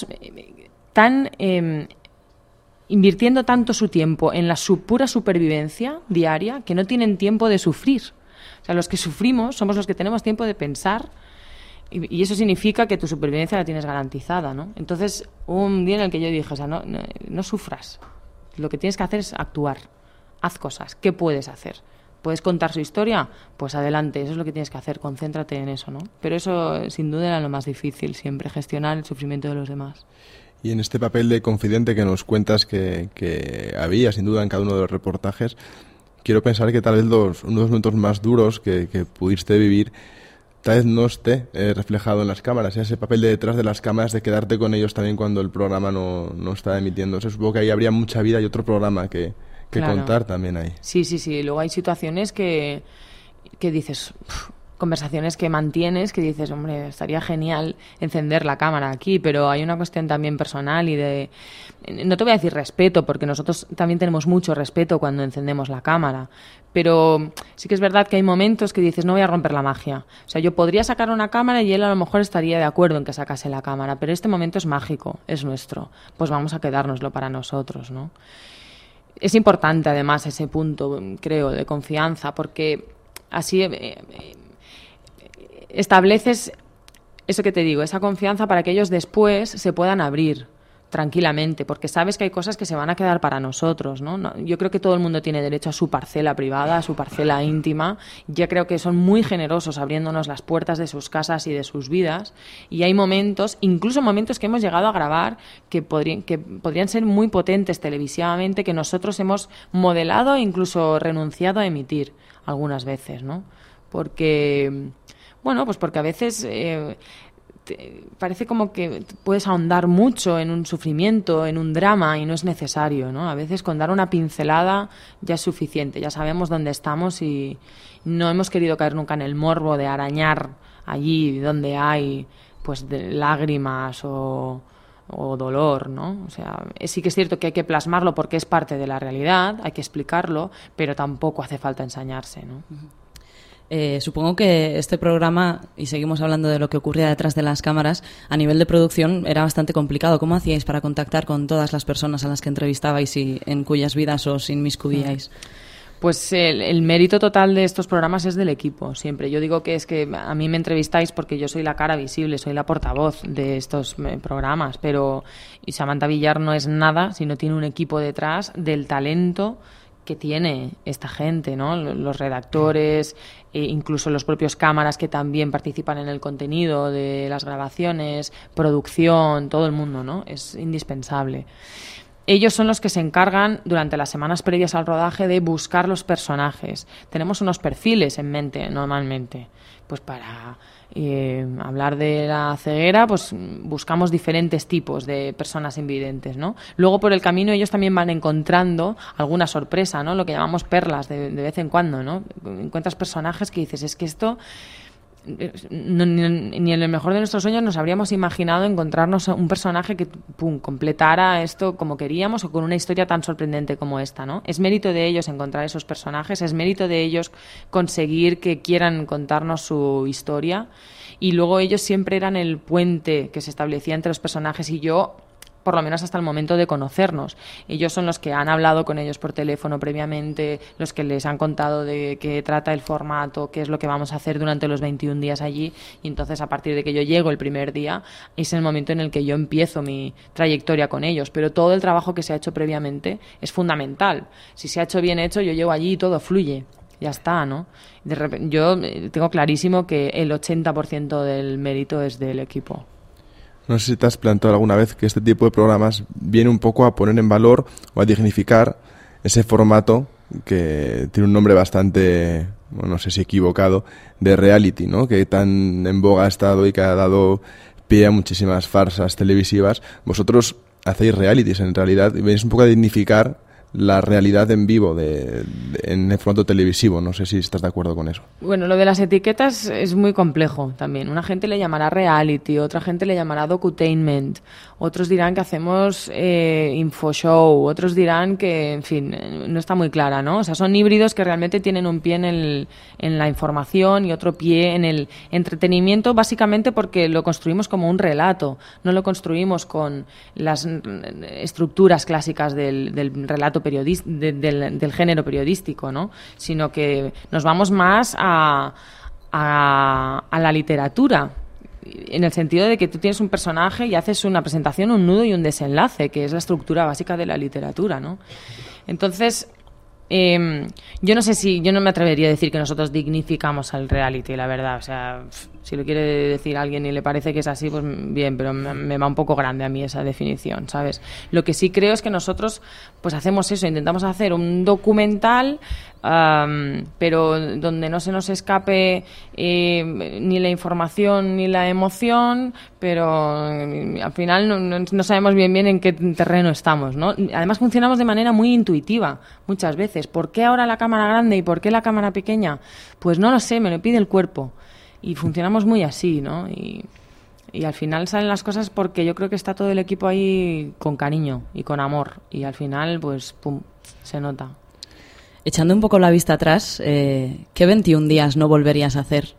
invirtiendo tanto su tiempo en la pura supervivencia diaria que no tienen tiempo de sufrir. O sea, los que sufrimos somos los que tenemos tiempo de pensar. Y eso significa que tu supervivencia la tienes garantizada, ¿no? Entonces, hubo un día en el que yo dije, o sea, no sufras. Lo que tienes que hacer es actuar. Haz cosas. ¿Qué puedes hacer? ¿Puedes contar su historia? Pues adelante, eso es lo que tienes que hacer. Concéntrate en eso, ¿no? Pero eso, sin duda, era lo más difícil siempre, gestionar el sufrimiento de los demás. Y en este papel de confidente que nos cuentas que había, sin duda, en cada uno de los reportajes, quiero pensar que tal vez uno de los momentos más duros que pudiste vivir tal vez no esté reflejado en las cámaras, ese papel de detrás de las cámaras, de quedarte con ellos también cuando el programa no está emitiendo. Supongo que ahí habría mucha vida y otro programa que claro, contar también ahí. Sí. Luego hay situaciones que dices, conversaciones que mantienes, que dices, hombre, estaría genial encender la cámara aquí, pero hay una cuestión también personal y de... No te voy a decir respeto, porque nosotros también tenemos mucho respeto cuando encendemos la cámara, pero sí que es verdad que hay momentos que dices, no voy a romper la magia. O sea, yo podría sacar una cámara y él a lo mejor estaría de acuerdo en que sacase la cámara, pero este momento es mágico, es nuestro, pues vamos a quedárnoslo para nosotros, ¿no? Es importante, además, ese punto, creo, de confianza, porque así estableces eso que te digo, esa confianza para que ellos después se puedan abrir tranquilamente, porque sabes que hay cosas que se van a quedar para nosotros, ¿no? Yo creo que todo el mundo tiene derecho a su parcela privada, a su parcela íntima. Ya creo que son muy generosos abriéndonos las puertas de sus casas y de sus vidas, y hay momentos, incluso momentos que hemos llegado a grabar que podrían ser muy potentes televisivamente, que nosotros hemos modelado e incluso renunciado a emitir algunas veces, ¿no? Porque a veces parece como que puedes ahondar mucho en un sufrimiento, en un drama, y no es necesario, ¿no? A veces con dar una pincelada ya es suficiente, ya sabemos dónde estamos y no hemos querido caer nunca en el morbo de arañar allí donde hay pues lágrimas o dolor, ¿no? O sea, sí que es cierto que hay que plasmarlo porque es parte de la realidad, hay que explicarlo, pero tampoco hace falta ensañarse, ¿no? Supongo que este programa, y seguimos hablando de lo que ocurría detrás de las cámaras, a nivel de producción era bastante complicado. ¿Cómo hacíais para contactar con todas las personas a las que entrevistabais y en cuyas vidas os inmiscuíais? Pues el mérito total de estos programas es del equipo, siempre. Yo digo que es que a mí me entrevistáis porque yo soy la cara visible, soy la portavoz de estos programas, pero Samantha Villar no es nada si no tiene un equipo detrás del talento que tiene esta gente, ¿no? Los redactores, incluso los propios cámaras que también participan en el contenido de las grabaciones, producción, todo el mundo, ¿no? Es indispensable. Ellos son los que se encargan durante las semanas previas al rodaje de buscar los personajes. Tenemos unos perfiles en mente normalmente, pues para hablar de la ceguera, pues buscamos diferentes tipos de personas invidentes, ¿no? Luego por el camino ellos también van encontrando alguna sorpresa, ¿no? Lo que llamamos perlas de vez en cuando, ¿no? Encuentras personajes que dices, es que esto ni en el mejor de nuestros sueños nos habríamos imaginado encontrarnos un personaje que completara esto como queríamos o con una historia tan sorprendente como esta, ¿no? Es mérito de ellos encontrar esos personajes, es mérito de ellos conseguir que quieran contarnos su historia, y luego ellos siempre eran el puente que se establecía entre los personajes y yo, por lo menos hasta el momento de conocernos. Ellos son los que han hablado con ellos por teléfono previamente, los que les han contado de qué trata el formato, qué es lo que vamos a hacer durante los 21 días allí, y entonces a partir de que yo llego el primer día es el momento en el que yo empiezo mi trayectoria con ellos, pero todo el trabajo que se ha hecho previamente es fundamental. Si se ha hecho bien hecho, yo llego allí y todo fluye. Ya está, ¿no? De repente, yo tengo clarísimo que el 80% del mérito es del equipo. No sé si te has planteado alguna vez que este tipo de programas viene un poco a poner en valor o a dignificar ese formato que tiene un nombre bastante, bueno, no sé si equivocado, de reality, ¿no? Que tan en boga ha estado y que ha dado pie a muchísimas farsas televisivas. Vosotros hacéis realities en realidad y venís un poco a dignificar la realidad en vivo en el formato televisivo. No sé si estás de acuerdo con eso. Bueno, lo de las etiquetas es muy complejo también. Una gente le llamará reality, otra gente le llamará docutainment, otros dirán que hacemos infoshow, otros dirán que, en fin, no está muy clara, ¿no? O sea, son híbridos que realmente tienen un pie en la información y otro pie en el entretenimiento, básicamente porque lo construimos como un relato, no lo construimos con las estructuras clásicas del relato del género periodístico, ¿no? Sino que nos vamos más a la literatura, en el sentido de que tú tienes un personaje y haces una presentación, un nudo y un desenlace, que es la estructura básica de la literatura, ¿no? Entonces, yo no me atrevería a decir que nosotros dignificamos al reality, la verdad. O sea, si lo quiere decir alguien y le parece que es así, pues bien, pero me va un poco grande a mí esa definición, ¿sabes? Lo que sí creo es que nosotros pues hacemos eso, intentamos hacer un documental, pero donde no se nos escape ni la información ni la emoción, pero al final no sabemos bien en qué terreno estamos, ¿no? Además funcionamos de manera muy intuitiva muchas veces. ¿Por qué ahora la cámara grande y por qué la cámara pequeña? Pues no lo sé, me lo pide el cuerpo. Y funcionamos muy así, ¿no? Y al final salen las cosas porque yo creo que está todo el equipo ahí con cariño y con amor. Y al final, pues, pum, se nota. Echando un poco la vista atrás, ¿qué 21 días no volverías a hacer?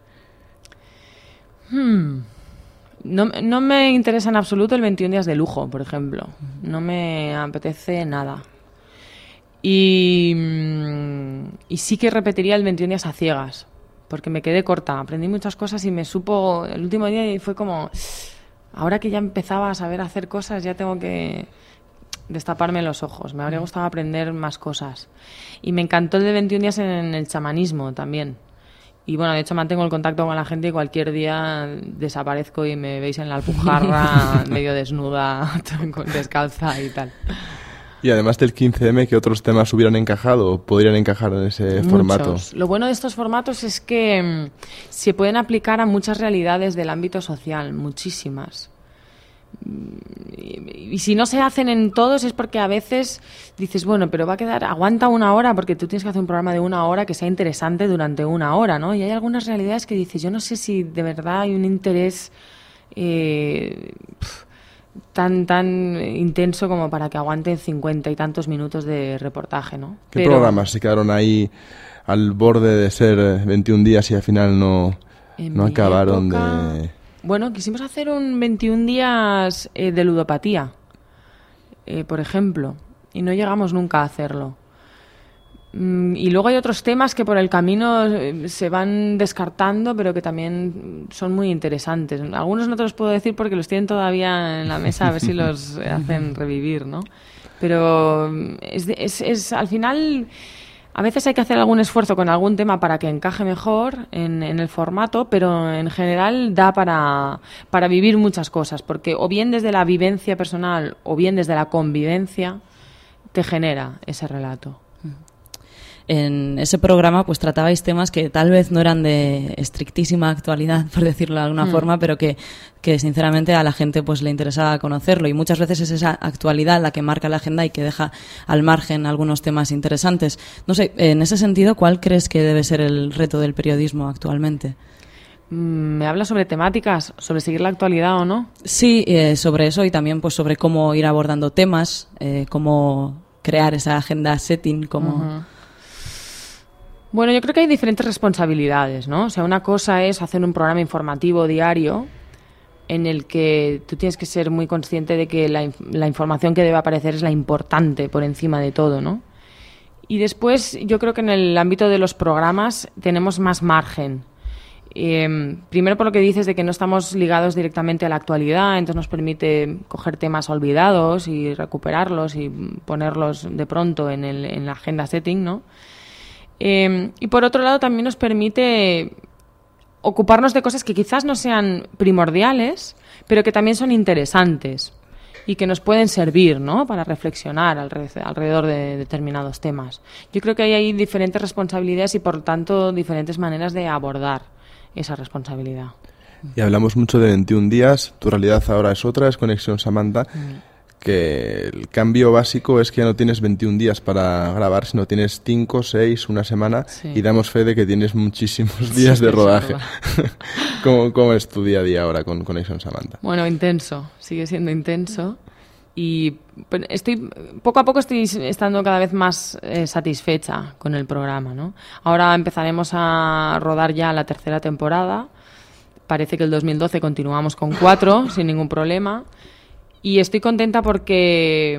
No me interesa en absoluto el 21 días de lujo, por ejemplo. No me apetece nada. Y sí que repetiría el 21 días a ciegas, porque me quedé corta. Aprendí muchas cosas y me supo... El último día y fue como... Ahora que ya empezaba a saber hacer cosas, ya tengo que destaparme los ojos. Me habría gustado aprender más cosas. Y me encantó el de 21 días en el chamanismo también. Y bueno, de hecho mantengo el contacto con la gente y cualquier día desaparezco y me veis en la Alpujarra medio desnuda, descalza y tal. Y además del 15M, ¿qué otros temas hubieran encajado o podrían encajar en ese formato? Lo bueno de estos formatos es que se pueden aplicar a muchas realidades del ámbito social, muchísimas. Y si no se hacen en todos es porque a veces dices, bueno, pero aguanta una hora, porque tú tienes que hacer un programa de una hora que sea interesante durante una hora, ¿no? Y hay algunas realidades que dices, yo no sé si de verdad hay un interés tan intenso como para que aguanten 50 y tantos minutos de reportaje, ¿no? ¿Qué programas se quedaron ahí al borde de ser 21 días y al final no acabaron de...? Bueno, quisimos hacer un 21 días de ludopatía, por ejemplo, y no llegamos nunca a hacerlo. Y luego hay otros temas que por el camino se van descartando, pero que también son muy interesantes. Algunos no te los puedo decir porque los tienen todavía en la mesa, a ver si los hacen revivir, ¿no? Pero es al final... A veces hay que hacer algún esfuerzo con algún tema para que encaje mejor en el formato, pero en general da para vivir muchas cosas, porque o bien desde la vivencia personal o bien desde la convivencia te genera ese relato. En ese programa pues tratabais temas que tal vez no eran de estrictísima actualidad, por decirlo de alguna forma, pero que sinceramente a la gente pues le interesaba conocerlo, y muchas veces es esa actualidad la que marca la agenda y que deja al margen algunos temas interesantes. No sé, en ese sentido, ¿cuál crees que debe ser el reto del periodismo actualmente? ¿Me hablas sobre temáticas, sobre seguir la actualidad o no? Sí, sobre eso, y también pues sobre cómo ir abordando temas, cómo crear esa agenda setting, cómo... Bueno, yo creo que hay diferentes responsabilidades, ¿no? O sea, una cosa es hacer un programa informativo diario en el que tú tienes que ser muy consciente de que la información que debe aparecer es la importante por encima de todo, ¿no? Y después yo creo que en el ámbito de los programas tenemos más margen. Primero por lo que dices de que no estamos ligados directamente a la actualidad, entonces nos permite coger temas olvidados y recuperarlos y ponerlos de pronto en la agenda setting, ¿no? Y por otro lado también nos permite ocuparnos de cosas que quizás no sean primordiales, pero que también son interesantes y que nos pueden servir, ¿no?, para reflexionar alrededor de determinados temas. Yo creo que hay diferentes responsabilidades y, por tanto, diferentes maneras de abordar esa responsabilidad. Y hablamos mucho de 21 días, tu realidad ahora es otra, es Conexión Samantha. Que el cambio básico es que ya no tienes 21 días para grabar, sino tienes 5, 6, una semana, y damos fe de que tienes muchísimos días de rodaje. ¿Cómo es tu día a día ahora con Conexión Samantha? Bueno, intenso, sigue siendo intenso, y poco a poco estoy estando cada vez más satisfecha con el programa, ¿no? Ahora empezaremos a rodar ya la tercera temporada, parece que el 2012 continuamos con 4 sin ningún problema. Y estoy contenta porque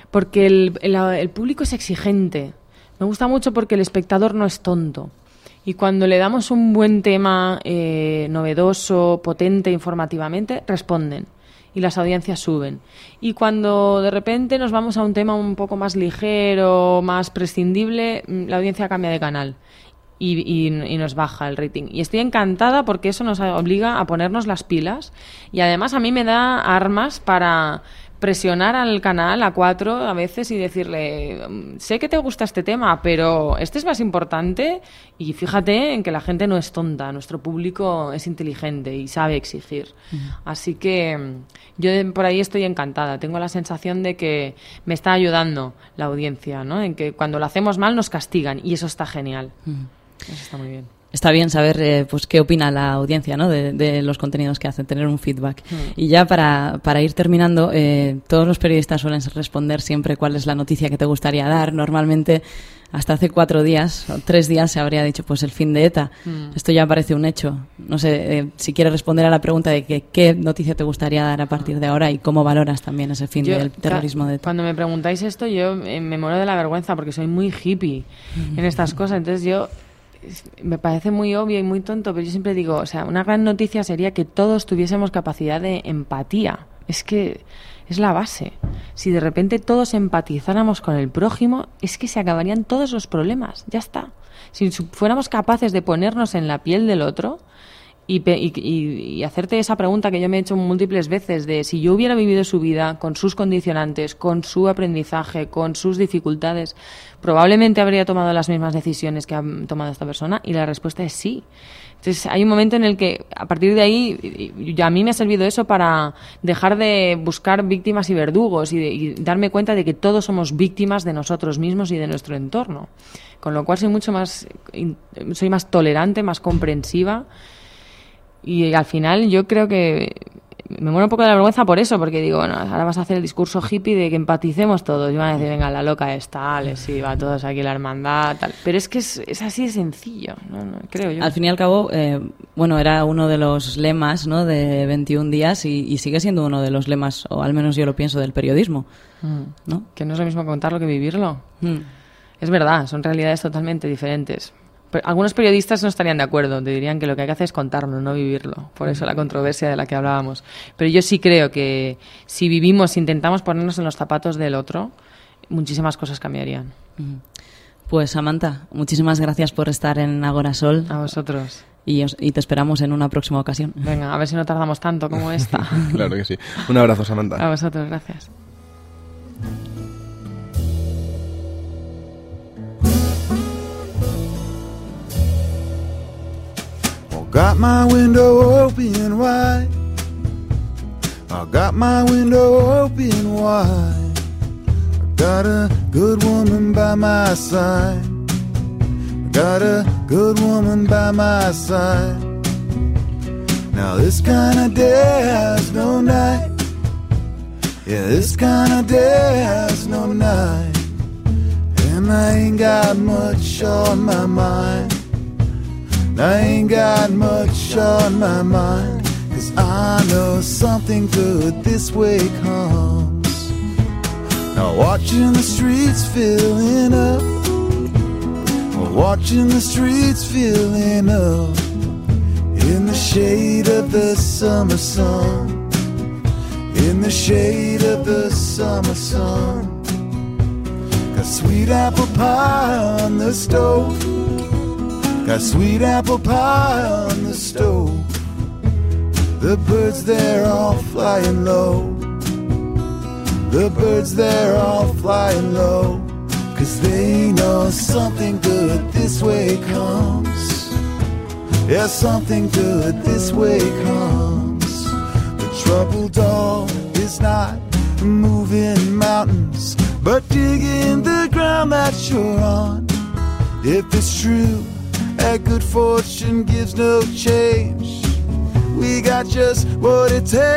el público es exigente. Me gusta mucho porque el espectador no es tonto. Y cuando le damos un buen tema novedoso, potente informativamente, responden. Y las audiencias suben. Y cuando de repente nos vamos a un tema un poco más ligero, más prescindible, la audiencia cambia de canal. Y nos baja el rating. Y estoy encantada porque eso nos obliga a ponernos las pilas, y además a mí me da armas para presionar al canal, a 4 a veces, y decirle, sé que te gusta este tema, pero este es más importante, y fíjate en que la gente no es tonta, nuestro público es inteligente y sabe exigir. Así que yo por ahí estoy encantada, tengo la sensación de que me está ayudando la audiencia, ¿no? En que cuando lo hacemos mal nos castigan, y eso está genial. Eso está muy bien. Está bien saber pues qué opina la audiencia, ¿no?, de los contenidos que hacen, tener un feedback. Y ya para ir terminando, todos los periodistas suelen responder siempre cuál es la noticia que te gustaría dar. Normalmente hasta hace 4 días o 3 días se habría dicho pues el fin de ETA. Esto ya parece un hecho. No sé si quieres responder a la pregunta de qué noticia te gustaría dar a partir de ahora y cómo valoras también ese fin del terrorismo de ETA. Cuando me preguntáis esto, yo me muero de la vergüenza porque soy muy hippie en estas cosas. Entonces me parece muy obvio y muy tonto, pero yo siempre digo, o sea, una gran noticia sería que todos tuviésemos capacidad de empatía. Es que es la base. Si de repente todos empatizáramos con el prójimo, es que se acabarían todos los problemas. Ya está. Si fuéramos capaces de ponernos en la piel del otro y hacerte esa pregunta que yo me he hecho múltiples veces de si yo hubiera vivido su vida con sus condicionantes, con su aprendizaje, con sus dificultades, probablemente habría tomado las mismas decisiones que ha tomado esta persona, y la respuesta es sí. Entonces hay un momento en el que a partir de ahí a mí me ha servido eso para dejar de buscar víctimas y verdugos y darme cuenta de que todos somos víctimas de nosotros mismos y de nuestro entorno, con lo cual soy más tolerante, más comprensiva. Y al final yo creo que me muero un poco de la vergüenza por eso, porque digo, bueno, ahora vas a hacer el discurso hippie de que empaticemos todos, y van a decir, venga, la loca está, sí, va todos aquí la hermandad, tal. Pero es que es así de sencillo, ¿no? Creo yo. Al fin y al cabo, bueno, era uno de los lemas, ¿no?, de 21 días y sigue siendo uno de los lemas, o al menos yo lo pienso, del periodismo, ¿no? Que no es lo mismo contarlo que vivirlo. Es verdad, son realidades totalmente diferentes. Algunos periodistas no estarían de acuerdo, te dirían que lo que hay que hacer es contarlo, no vivirlo. Por eso la controversia de la que hablábamos. Pero yo sí creo que si intentamos ponernos en los zapatos del otro, muchísimas cosas cambiarían. Pues Samantha, muchísimas gracias por estar en Agora Sol. A vosotros. Y te esperamos en una próxima ocasión. Venga, a ver si no tardamos tanto como esta. Claro que sí. Un abrazo, Samantha. A vosotros, gracias. Got my window open wide. I got my window open wide. I got a good woman by my side. I got a good woman by my side. Now this kind of day has no night. Yeah, this kind of day has no night. And I ain't got much on my mind. I ain't got much on my mind, 'cause I know something good this way comes. Now watching the streets filling up, watching the streets filling up, in the shade of the summer sun, in the shade of the summer sun. Got sweet apple pie on the stove, got sweet apple pie on the stove. The birds, they're all flying low. The birds, they're all flying low. 'Cause they know something good this way comes. Yeah, something good this way comes. The trouble dog is not moving mountains, but digging the ground that you're on. If it's true that good fortune gives no change, we got just what it takes.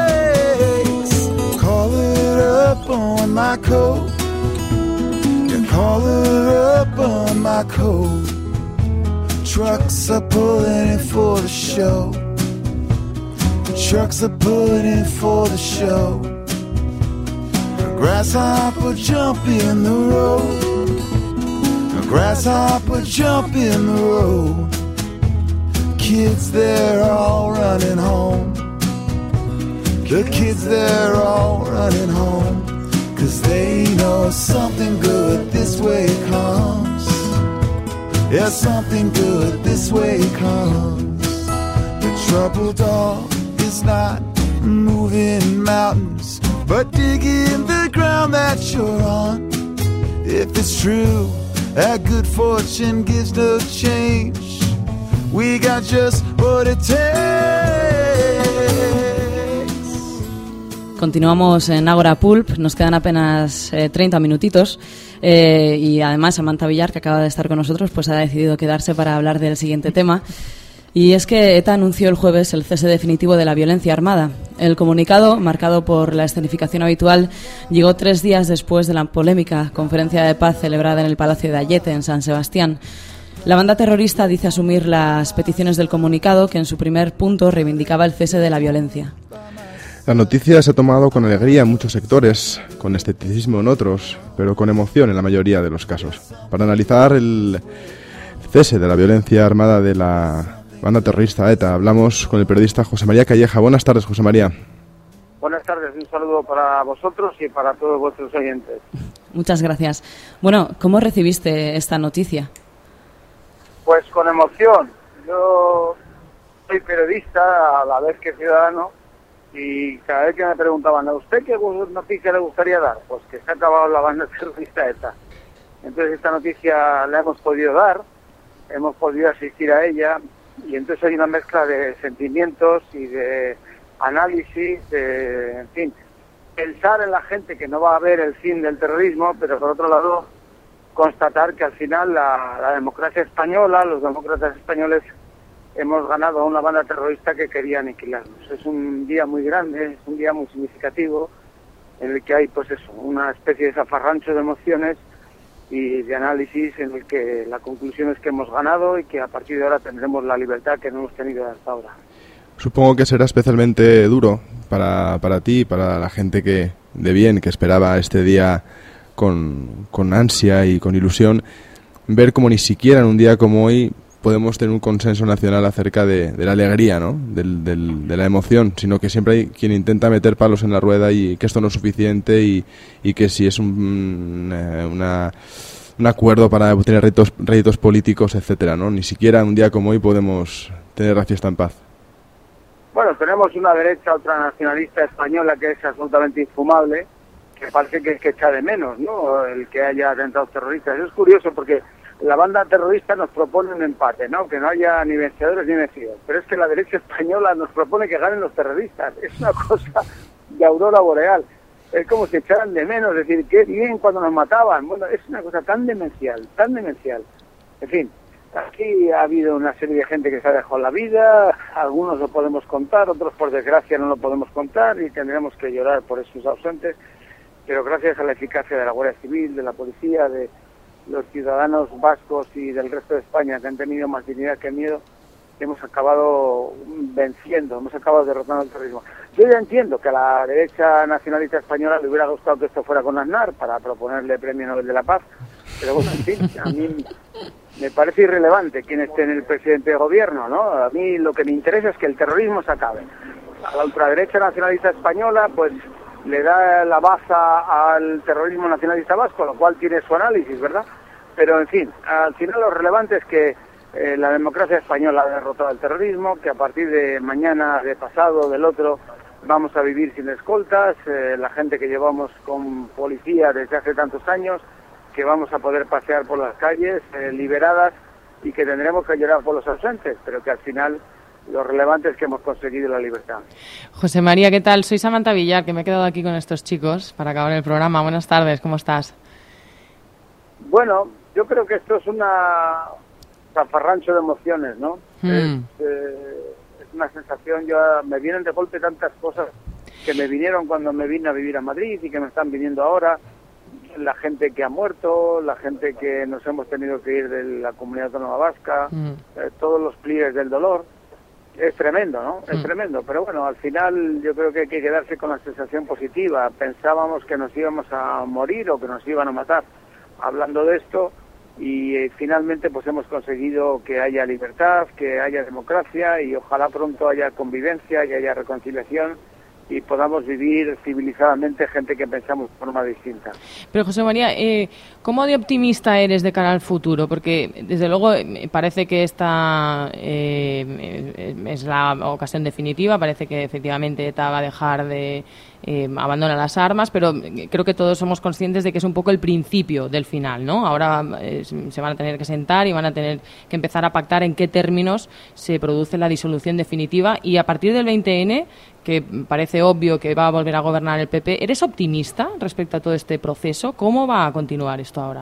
Call it up on my coat. Yeah, call it up on my coat. Trucks are pulling in for the show. Trucks are pulling in for the show. A grasshopper jump in the road. Grasshopper jump in the road. Kids, they're all running home. The kids, they're all running home. 'Cause they know something good this way comes. Yeah, something good this way comes. The trouble dog is not moving mountains, but digging the ground that you're on. If it's true that good fortune gives no change, we got just what it takes. Continuamos en Agora Pulp, nos quedan apenas 30 minutitos y además Samantha Villar, que acaba de estar con nosotros, pues ha decidido quedarse para hablar del siguiente tema. Y es que ETA anunció el jueves el cese definitivo de la violencia armada. El comunicado, marcado por la escenificación habitual, llegó 3 días después de la polémica conferencia de paz celebrada en el Palacio de Ayete, en San Sebastián. La banda terrorista dice asumir las peticiones del comunicado, que en su primer punto reivindicaba el cese de la violencia. La noticia se ha tomado con alegría en muchos sectores, con escepticismo en otros, pero con emoción en la mayoría de los casos. Para analizar el cese de la violencia armada de la banda terrorista ETA, hablamos con el periodista José María Calleja. Buenas tardes, José María. Buenas tardes, un saludo para vosotros y para todos vuestros oyentes. Muchas gracias. Bueno, ¿cómo recibiste esta noticia? Pues con emoción. Yo soy periodista a la vez que ciudadano y cada vez que me preguntaban, ¿a usted qué noticia le gustaría dar? Pues que se ha acabado la banda terrorista ETA. Entonces esta noticia la hemos podido dar, hemos podido asistir a ella y entonces hay una mezcla de sentimientos y de análisis, en fin, pensar en la gente que no va a ver el fin del terrorismo, pero por otro lado constatar que al final la democracia española, los demócratas españoles, hemos ganado a una banda terrorista que quería aniquilarnos. Es un día muy grande, es un día muy significativo, en el que hay pues eso, una especie de zafarrancho de emociones y de análisis en el que la conclusión es que hemos ganado y que a partir de ahora tendremos la libertad que no hemos tenido hasta ahora. Supongo que será especialmente duro para ti y para la gente que de bien que esperaba este día con ansia y con ilusión, ver como ni siquiera en un día como hoy podemos tener un consenso nacional acerca de la alegría, ¿no? De la emoción, sino que siempre hay quien intenta meter palos en la rueda y que esto no es suficiente y que si es un acuerdo para obtener réditos políticos, etcétera, ¿no? Ni siquiera un día como hoy podemos tener la fiesta en paz. Bueno, tenemos una derecha ultranacionalista española que es absolutamente infumable, que parece que echa de menos, ¿no?, el que haya atentados terroristas. Eso es curioso porque la banda terrorista nos propone un empate, ¿no?, que no haya ni vencedores ni vencidos. Pero es que la derecha española nos propone que ganen los terroristas. Es una cosa de aurora boreal. Es como si echaran de menos, es decir, qué bien cuando nos mataban. Bueno, es una cosa tan demencial, tan demencial. En fin, aquí ha habido una serie de gente que se ha dejado la vida, algunos lo podemos contar, otros por desgracia no lo podemos contar y tendremos que llorar por esos ausentes, pero gracias a la eficacia de la Guardia Civil, de la policía, de los ciudadanos vascos y del resto de España que han tenido más dignidad que miedo, hemos acabado venciendo, hemos acabado derrotando el terrorismo. Yo ya entiendo que a la derecha nacionalista española le hubiera gustado que esto fuera con Aznar para proponerle Premio Nobel de la Paz, pero bueno, en fin, a mí me parece irrelevante quién esté en el presidente de gobierno, ¿no? A mí lo que me interesa es que el terrorismo se acabe. A la ultraderecha nacionalista española, pues le da la baza al terrorismo nacionalista vasco, lo cual tiene su análisis, ¿verdad? Pero, en fin, al final lo relevante es que la democracia española ha derrotado al terrorismo, que a partir de mañana, de pasado, del otro, vamos a vivir sin escoltas, la gente que llevamos con policía desde hace tantos años, que vamos a poder pasear por las calles liberadas y que tendremos que llorar por los ausentes, pero que al final lo relevante es que hemos conseguido la libertad. José María, ¿qué tal? Soy Samantha Villar, que me he quedado aquí con estos chicos para acabar el programa. Buenas tardes, ¿cómo estás? Bueno, yo creo que esto es una zafarrancho de emociones, ¿no? Es una sensación, me vienen de golpe tantas cosas que me vinieron cuando me vine a vivir a Madrid y que me están viniendo ahora. La gente que ha muerto, la gente que nos hemos tenido que ir de la Comunidad Autónoma Vasca, todos los pliegues del dolor. Es tremendo, ¿no? Es tremendo, pero bueno, al final yo creo que hay que quedarse con la sensación positiva. Pensábamos que nos íbamos a morir o que nos iban a matar hablando de esto y finalmente pues hemos conseguido que haya libertad, que haya democracia y ojalá pronto haya convivencia y haya reconciliación y podamos vivir civilizadamente gente que pensamos de forma distinta. Pero José María, ¿cómo de optimista eres de cara al futuro? Porque desde luego parece que esta es la ocasión definitiva, parece que efectivamente ETA va a dejar de abandonar las armas, pero creo que todos somos conscientes de que es un poco el principio del final, ¿no? Ahora se van a tener que sentar y van a tener que empezar a pactar en qué términos se produce la disolución definitiva y a partir del 20N, que parece obvio que va a volver a gobernar el PP, ¿eres optimista respecto a todo este proceso? ¿Cómo va a continuar esto ahora?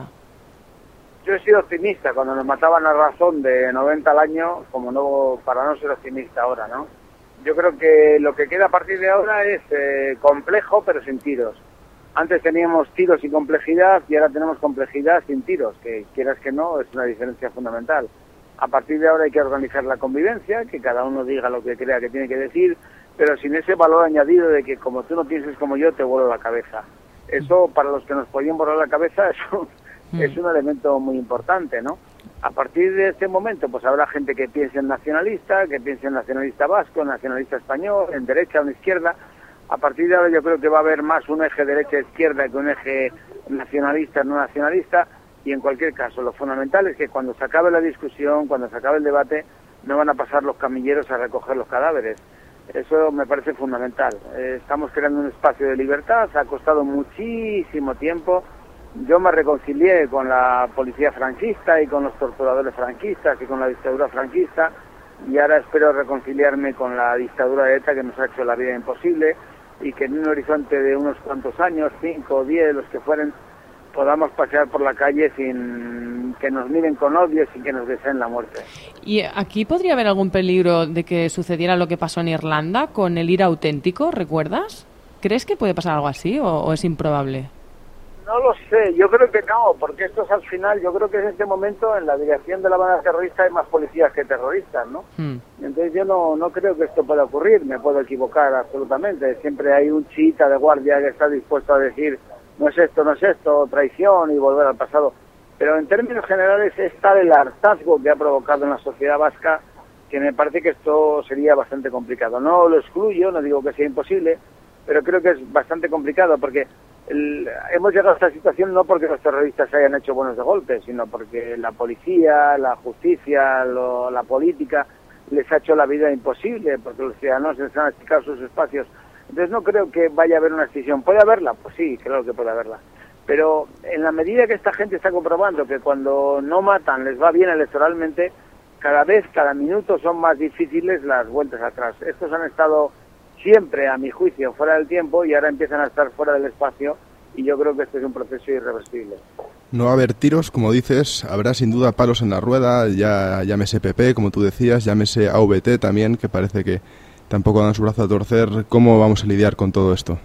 Yo he sido optimista cuando nos mataban a razón de 90 al año, como no para no ser optimista ahora, ¿no? Yo creo que lo que queda a partir de ahora es complejo pero sin tiros. Antes teníamos tiros y complejidad y ahora tenemos complejidad sin tiros, que quieras que no, es una diferencia fundamental. A partir de ahora hay que organizar la convivencia, que cada uno diga lo que crea que tiene que decir, pero sin ese valor añadido de que como tú no pienses como yo, te vuelo la cabeza. Eso, para los que nos podían volar la cabeza, eso es un elemento muy importante, ¿no? A partir de este momento, pues habrá gente que piense en nacionalista, que piense en nacionalista vasco, en nacionalista español, en derecha o en izquierda. A partir de ahora yo creo que va a haber más un eje derecha-izquierda que un eje nacionalista-no nacionalista. Y en cualquier caso, lo fundamental es que cuando se acabe la discusión, cuando se acabe el debate, no van a pasar los camilleros a recoger los cadáveres. Eso me parece fundamental. Estamos creando un espacio de libertad, ha costado muchísimo tiempo. Yo me reconcilié con la policía franquista y con los torturadores franquistas y con la dictadura franquista y ahora espero reconciliarme con la dictadura de ETA que nos ha hecho la vida imposible y que en un horizonte de unos cuantos años, 5 o 10, los que fueren, podamos pasear por la calle sin que nos miren con odio, sin que nos deseen la muerte. ¿Y aquí podría haber algún peligro de que sucediera lo que pasó en Irlanda con el IRA auténtico, recuerdas? ¿Crees que puede pasar algo así o es improbable? No lo sé, yo creo que no, porque esto es al final, yo creo que en este momento en la dirección de la banda terrorista hay más policías que terroristas, ¿no? Entonces yo no creo que esto pueda ocurrir, me puedo equivocar absolutamente, siempre hay un chiita de guardia que está dispuesto a decir no es esto, traición y volver al pasado. Pero en términos generales es tal el hartazgo que ha provocado en la sociedad vasca que me parece que esto sería bastante complicado. No lo excluyo, no digo que sea imposible, pero creo que es bastante complicado porque hemos llegado a esta situación no porque los terroristas hayan hecho buenos de golpe, sino porque la policía, la justicia, la política les ha hecho la vida imposible, porque los ciudadanos les han achicado sus espacios. Entonces no creo que vaya a haber una decisión. ¿Puede haberla? Pues sí, creo que puede haberla. Pero en la medida que esta gente está comprobando que cuando no matan les va bien electoralmente, cada minuto son más difíciles las vueltas atrás. Estos han estado siempre, a mi juicio, fuera del tiempo y ahora empiezan a estar fuera del espacio y yo creo que este es un proceso irreversible. No va a haber tiros, como dices, habrá sin duda palos en la rueda, ya llámese PP, como tú decías, llámese AVT también, que parece que tampoco dan su brazo a torcer. ¿Cómo vamos a lidiar con todo esto?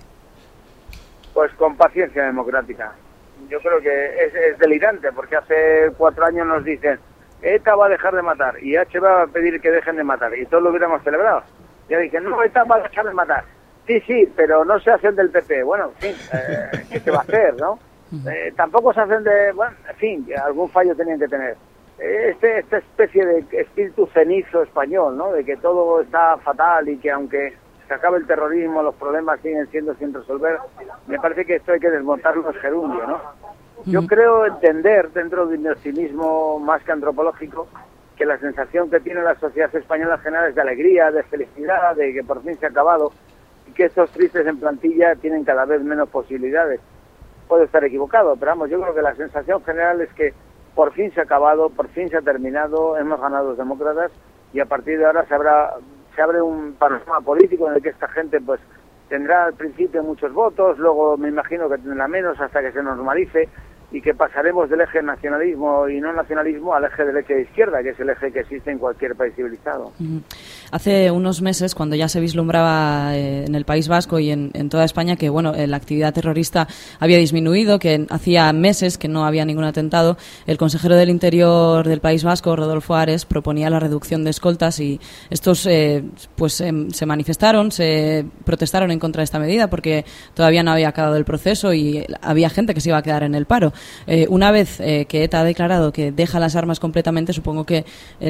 Pues con paciencia democrática. Yo creo que es delirante, porque hace 4 años nos dicen ETA va a dejar de matar y H va a pedir que dejen de matar y todos lo hubiéramos celebrado. Ya dicen, no, ETA va a dejar de matar. Sí, pero no se hacen del PP. Bueno, en fin, ¿qué se va a hacer, no? Tampoco se hacen bueno, en fin, algún fallo tenían que tener. Esta especie de espíritu cenizo español, ¿no? De que todo está fatal y que aunque se acabe el terrorismo, los problemas siguen siendo sin resolver. Me parece que esto hay que desmontarlo en gerundio, ¿no? Yo creo entender, dentro de mi optimismo más que antropológico, que la sensación que tiene la sociedad española en general es de alegría, de felicidad, de que por fin se ha acabado y que estos tristes en plantilla tienen cada vez menos posibilidades. Puedo estar equivocado, pero vamos, yo creo que la sensación general es que por fin se ha acabado, por fin se ha terminado, hemos ganado los demócratas y a partir de ahora se abre un panorama político en el que esta gente pues tendrá al principio muchos votos, luego me imagino que tendrá menos hasta que se normalice y que pasaremos del eje nacionalismo y no nacionalismo al eje del eje de izquierda, que es el eje que existe en cualquier país civilizado. Hace unos meses, cuando ya se vislumbraba en el País Vasco y en toda España que bueno, la actividad terrorista había disminuido, que hacía meses que no había ningún atentado, el consejero del Interior del País Vasco, Rodolfo Ares, proponía la reducción de escoltas y estos se manifestaron, se protestaron en contra de esta medida porque todavía no había acabado el proceso y había gente que se iba a quedar en el paro. Una vez que ETA ha declarado que deja las armas completamente, supongo que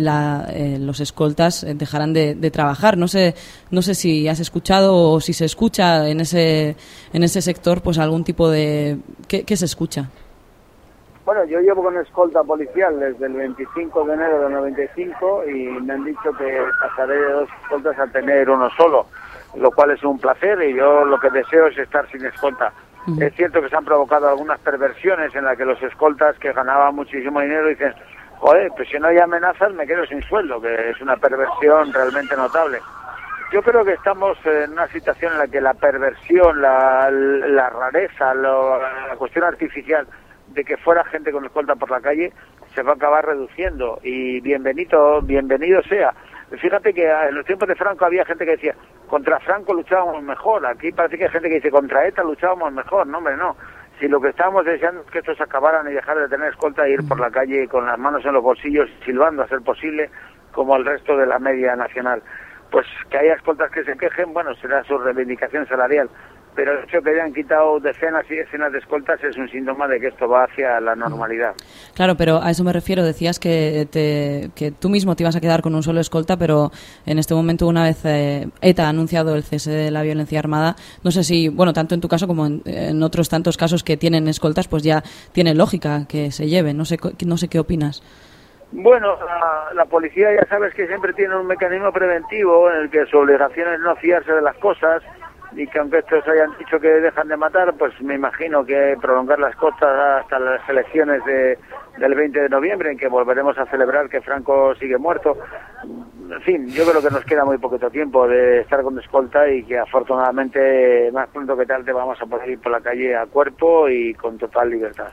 los escoltas dejarán de trabajar. No sé si has escuchado o si se escucha en ese sector pues algún tipo de... ¿Qué se escucha? Bueno, yo llevo con escolta policial desde el 25 de enero del 95 y me han dicho que pasaré de 2 escoltas a tener uno solo, lo cual es un placer y yo lo que deseo es estar sin escolta. Es cierto que se han provocado algunas perversiones en las que los escoltas que ganaban muchísimo dinero dicen, joder, pues si no hay amenazas me quedo sin sueldo, que es una perversión realmente notable. Yo creo que estamos en una situación en la que la perversión, la rareza, la cuestión artificial de que fuera gente con escolta por la calle se va a acabar reduciendo y bienvenido sea. Fíjate que en los tiempos de Franco había gente que decía, contra Franco luchábamos mejor. Aquí parece que hay gente que dice, contra ETA luchábamos mejor. No, hombre, no. Si lo que estábamos deseando es que estos acabaran y dejar de tener escolta e ir por la calle con las manos en los bolsillos, silbando a ser posible, como el resto de la media nacional. Pues que haya escoltas que se quejen, bueno, será su reivindicación salarial. Pero el hecho de que hayan quitado decenas y decenas de escoltas es un síntoma de que esto va hacia la normalidad. Claro, pero a eso me refiero. Decías que tú mismo te ibas a quedar con un solo escolta, pero en este momento, una vez ETA ha anunciado el cese de la violencia armada, no sé si, bueno, tanto en tu caso como en otros tantos casos que tienen escoltas, pues ya tiene lógica que se lleven. No sé qué opinas. Bueno, la policía ya sabes que siempre tiene un mecanismo preventivo en el que su obligación es no fiarse de las cosas y que aunque estos hayan dicho que dejan de matar, pues me imagino que prolongar las costas hasta las elecciones del 20 de noviembre, en que volveremos a celebrar que Franco sigue muerto. En fin, yo creo que nos queda muy poquito tiempo de estar con escolta y que afortunadamente más pronto que tarde vamos a poder ir por la calle a cuerpo y con total libertad.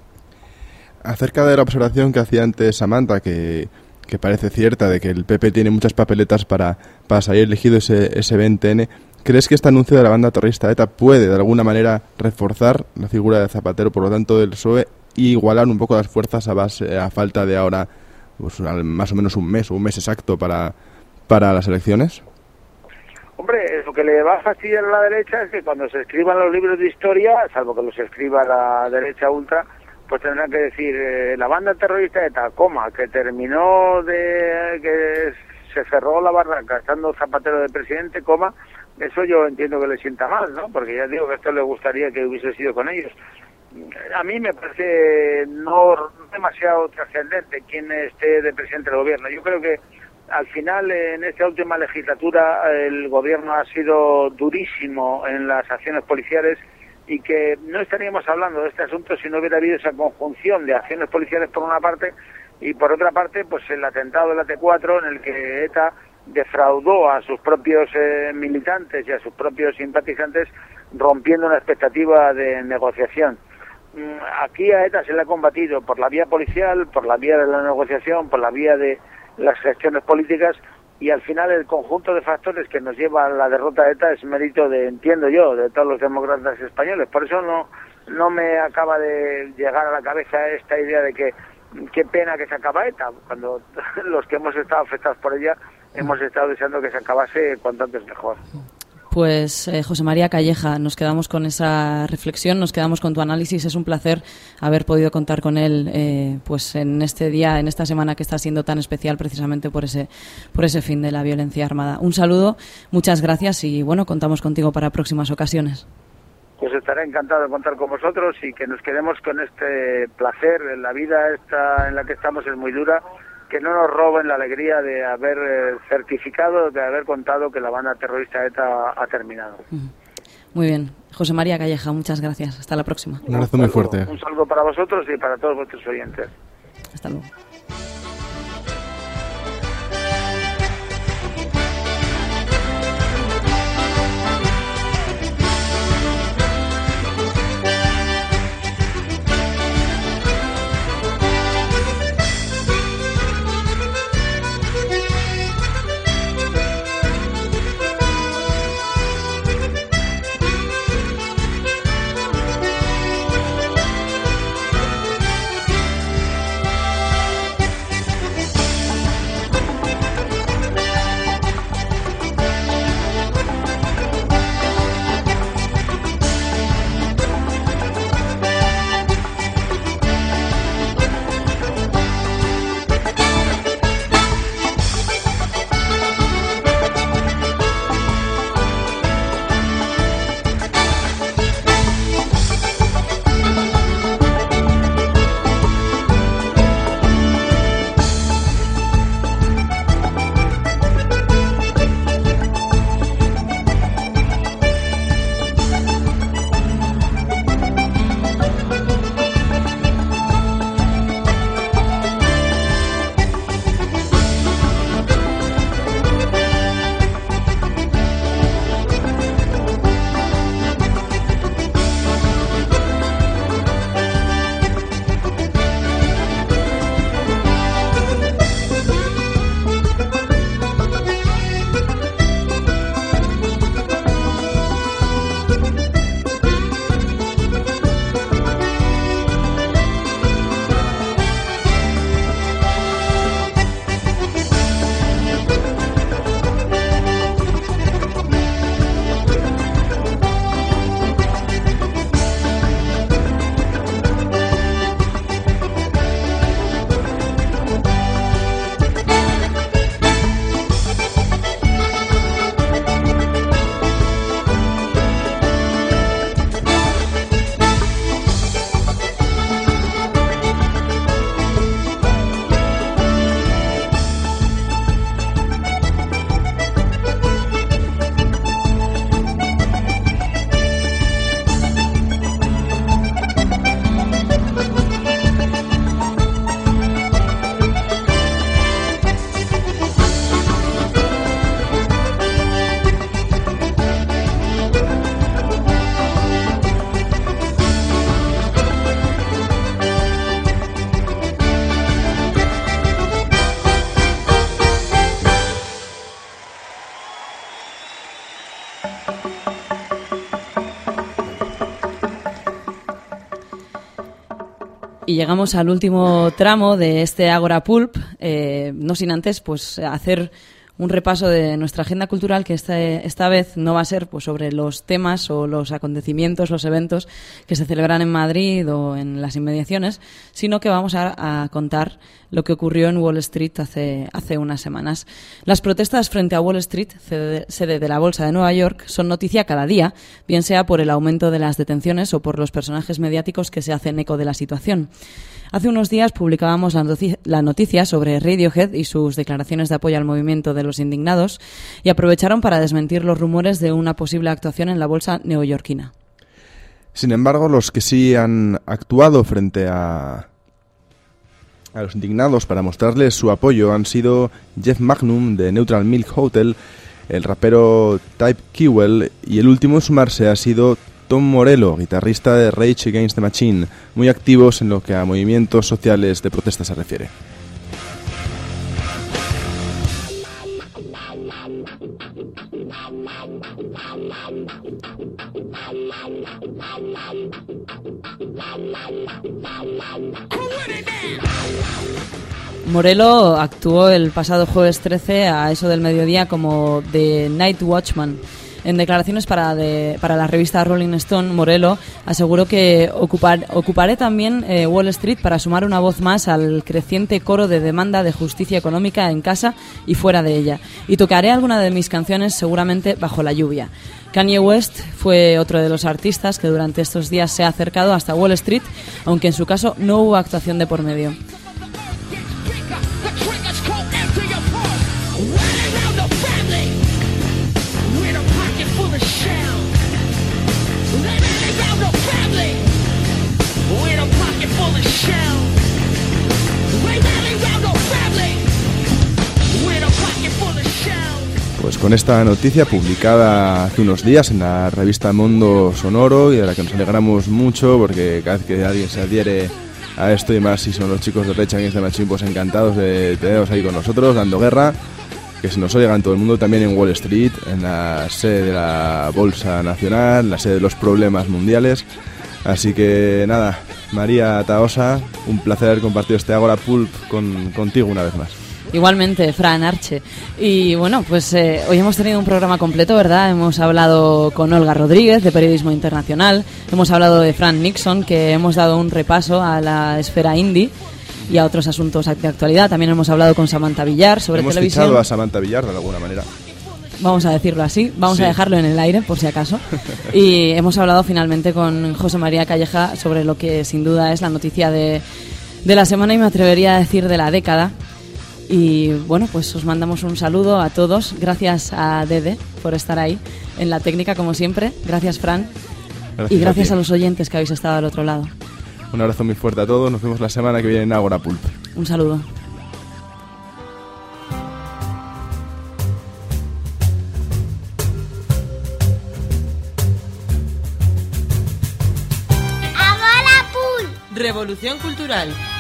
Acerca de la observación que hacía antes Samantha, que parece cierta, de que el PP tiene muchas papeletas para salir elegido ese 20N, ¿crees que este anuncio de la banda terrorista ETA puede de alguna manera reforzar la figura de Zapatero, por lo tanto del PSOE, y igualar un poco las fuerzas a falta de ahora pues, más o menos un mes exacto para las elecciones? Hombre, lo que le va a fastidiar a la derecha es que cuando se escriban los libros de historia, salvo que los escriba la derecha ultra, pues tendrán que decir la banda terrorista de ETA, que terminó que se cerró la barraca estando Zapatero de presidente, eso yo entiendo que le sienta mal, ¿no? Porque ya digo que esto le gustaría que hubiese sido con ellos. A mí me parece no demasiado trascendente quién esté de presidente del gobierno. Yo creo que al final, en esta última legislatura, el gobierno ha sido durísimo en las acciones policiales y que no estaríamos hablando de este asunto si no hubiera habido esa conjunción de acciones policiales por una parte y por otra parte, pues el atentado del AT4 en el que ETA defraudó a sus propios militantes y a sus propios simpatizantes, rompiendo una expectativa de negociación. Aquí a ETA se le ha combatido por la vía policial, por la vía de la negociación, por la vía de las gestiones políticas, y al final el conjunto de factores que nos lleva a la derrota de ETA es mérito entiendo yo, de todos los demócratas españoles. Por eso no me acaba de llegar a la cabeza esta idea de que qué pena que se acaba ETA, cuando los que hemos estado afectados por ella hemos estado deseando que se acabase cuanto antes mejor. Pues José María Calleja, nos quedamos con esa reflexión, nos quedamos con tu análisis. Es un placer haber podido contar con él pues en este día, en esta semana que está siendo tan especial precisamente por ese fin de la violencia armada. Un saludo, muchas gracias y bueno, contamos contigo para próximas ocasiones. Pues estaré encantado de contar con vosotros y que nos quedemos con este placer. La vida esta en la que estamos es muy dura, que no nos roben la alegría de haber certificado, de haber contado que la banda terrorista ETA ha terminado. Muy bien. José María Calleja, muchas gracias. Hasta la próxima. Un abrazo muy fuerte. Un saludo para vosotros y para todos vuestros oyentes. Hasta luego. Y llegamos al último tramo de este Agora Pulp, no sin antes pues hacer Un repaso de nuestra agenda cultural que esta vez no va a ser pues sobre los temas o los acontecimientos, los eventos que se celebran en Madrid o en las inmediaciones, sino que vamos a contar lo que ocurrió en Wall Street hace unas semanas. Las protestas frente a Wall Street, sede de la Bolsa de Nueva York, son noticia cada día, bien sea por el aumento de las detenciones o por los personajes mediáticos que se hacen eco de la situación. Hace unos días publicábamos la noticia sobre Radiohead y sus declaraciones de apoyo al movimiento de los indignados y aprovecharon para desmentir los rumores de una posible actuación en la bolsa neoyorquina. Sin embargo, los que sí han actuado frente a los indignados para mostrarles su apoyo han sido Jeff Magnum de Neutral Milk Hotel, el rapero Type Kewell y el último en sumarse ha sido Tom Morello, guitarrista de Rage Against the Machine, muy activos en lo que a movimientos sociales de protesta se refiere. Morello actuó el pasado jueves 13 a eso del mediodía como The Night Watchman. En declaraciones para la revista Rolling Stone, Morello aseguró que ocuparé también Wall Street para sumar una voz más al creciente coro de demanda de justicia económica en casa y fuera de ella. Y tocaré alguna de mis canciones seguramente bajo la lluvia. Kanye West fue otro de los artistas que durante estos días se ha acercado hasta Wall Street, aunque en su caso no hubo actuación de por medio. Pues con esta noticia publicada hace unos días en la revista Mundo Sonoro y de la que nos alegramos mucho porque cada vez que alguien se adhiere a esto y más si son los chicos de Rage Against the Machine, pues encantados de tenerlos ahí con nosotros dando guerra, que se nos oiga en todo el mundo, también en Wall Street, en la sede de la Bolsa Nacional, la sede de los problemas mundiales. Así que nada, María Tahosa, un placer haber compartido este Agora Pulp contigo una vez más. Igualmente, Fran Arche. Y bueno, pues hoy hemos tenido un programa completo, ¿verdad? Hemos hablado con Olga Rodríguez, de Periodismo Internacional. Hemos hablado de Frank Nixon, que hemos dado un repaso a la esfera indie y a otros asuntos de actualidad. También hemos hablado con Samantha Villar sobre televisión. Hemos fichado a Samantha Villar de alguna manera. Vamos a decirlo así, vamos sí. a dejarlo en el aire, por si acaso. Y hemos hablado finalmente con José María Calleja sobre lo que sin duda es la noticia de la semana y me atrevería a decir de la década. Y bueno, pues os mandamos un saludo a todos. Gracias a Dede por estar ahí en la técnica, como siempre. Gracias, Fran. Y gracias a los oyentes que habéis estado al otro lado. Un abrazo muy fuerte a todos. Nos vemos la semana que viene en Agora Pulp. Un saludo. Revolución cultural.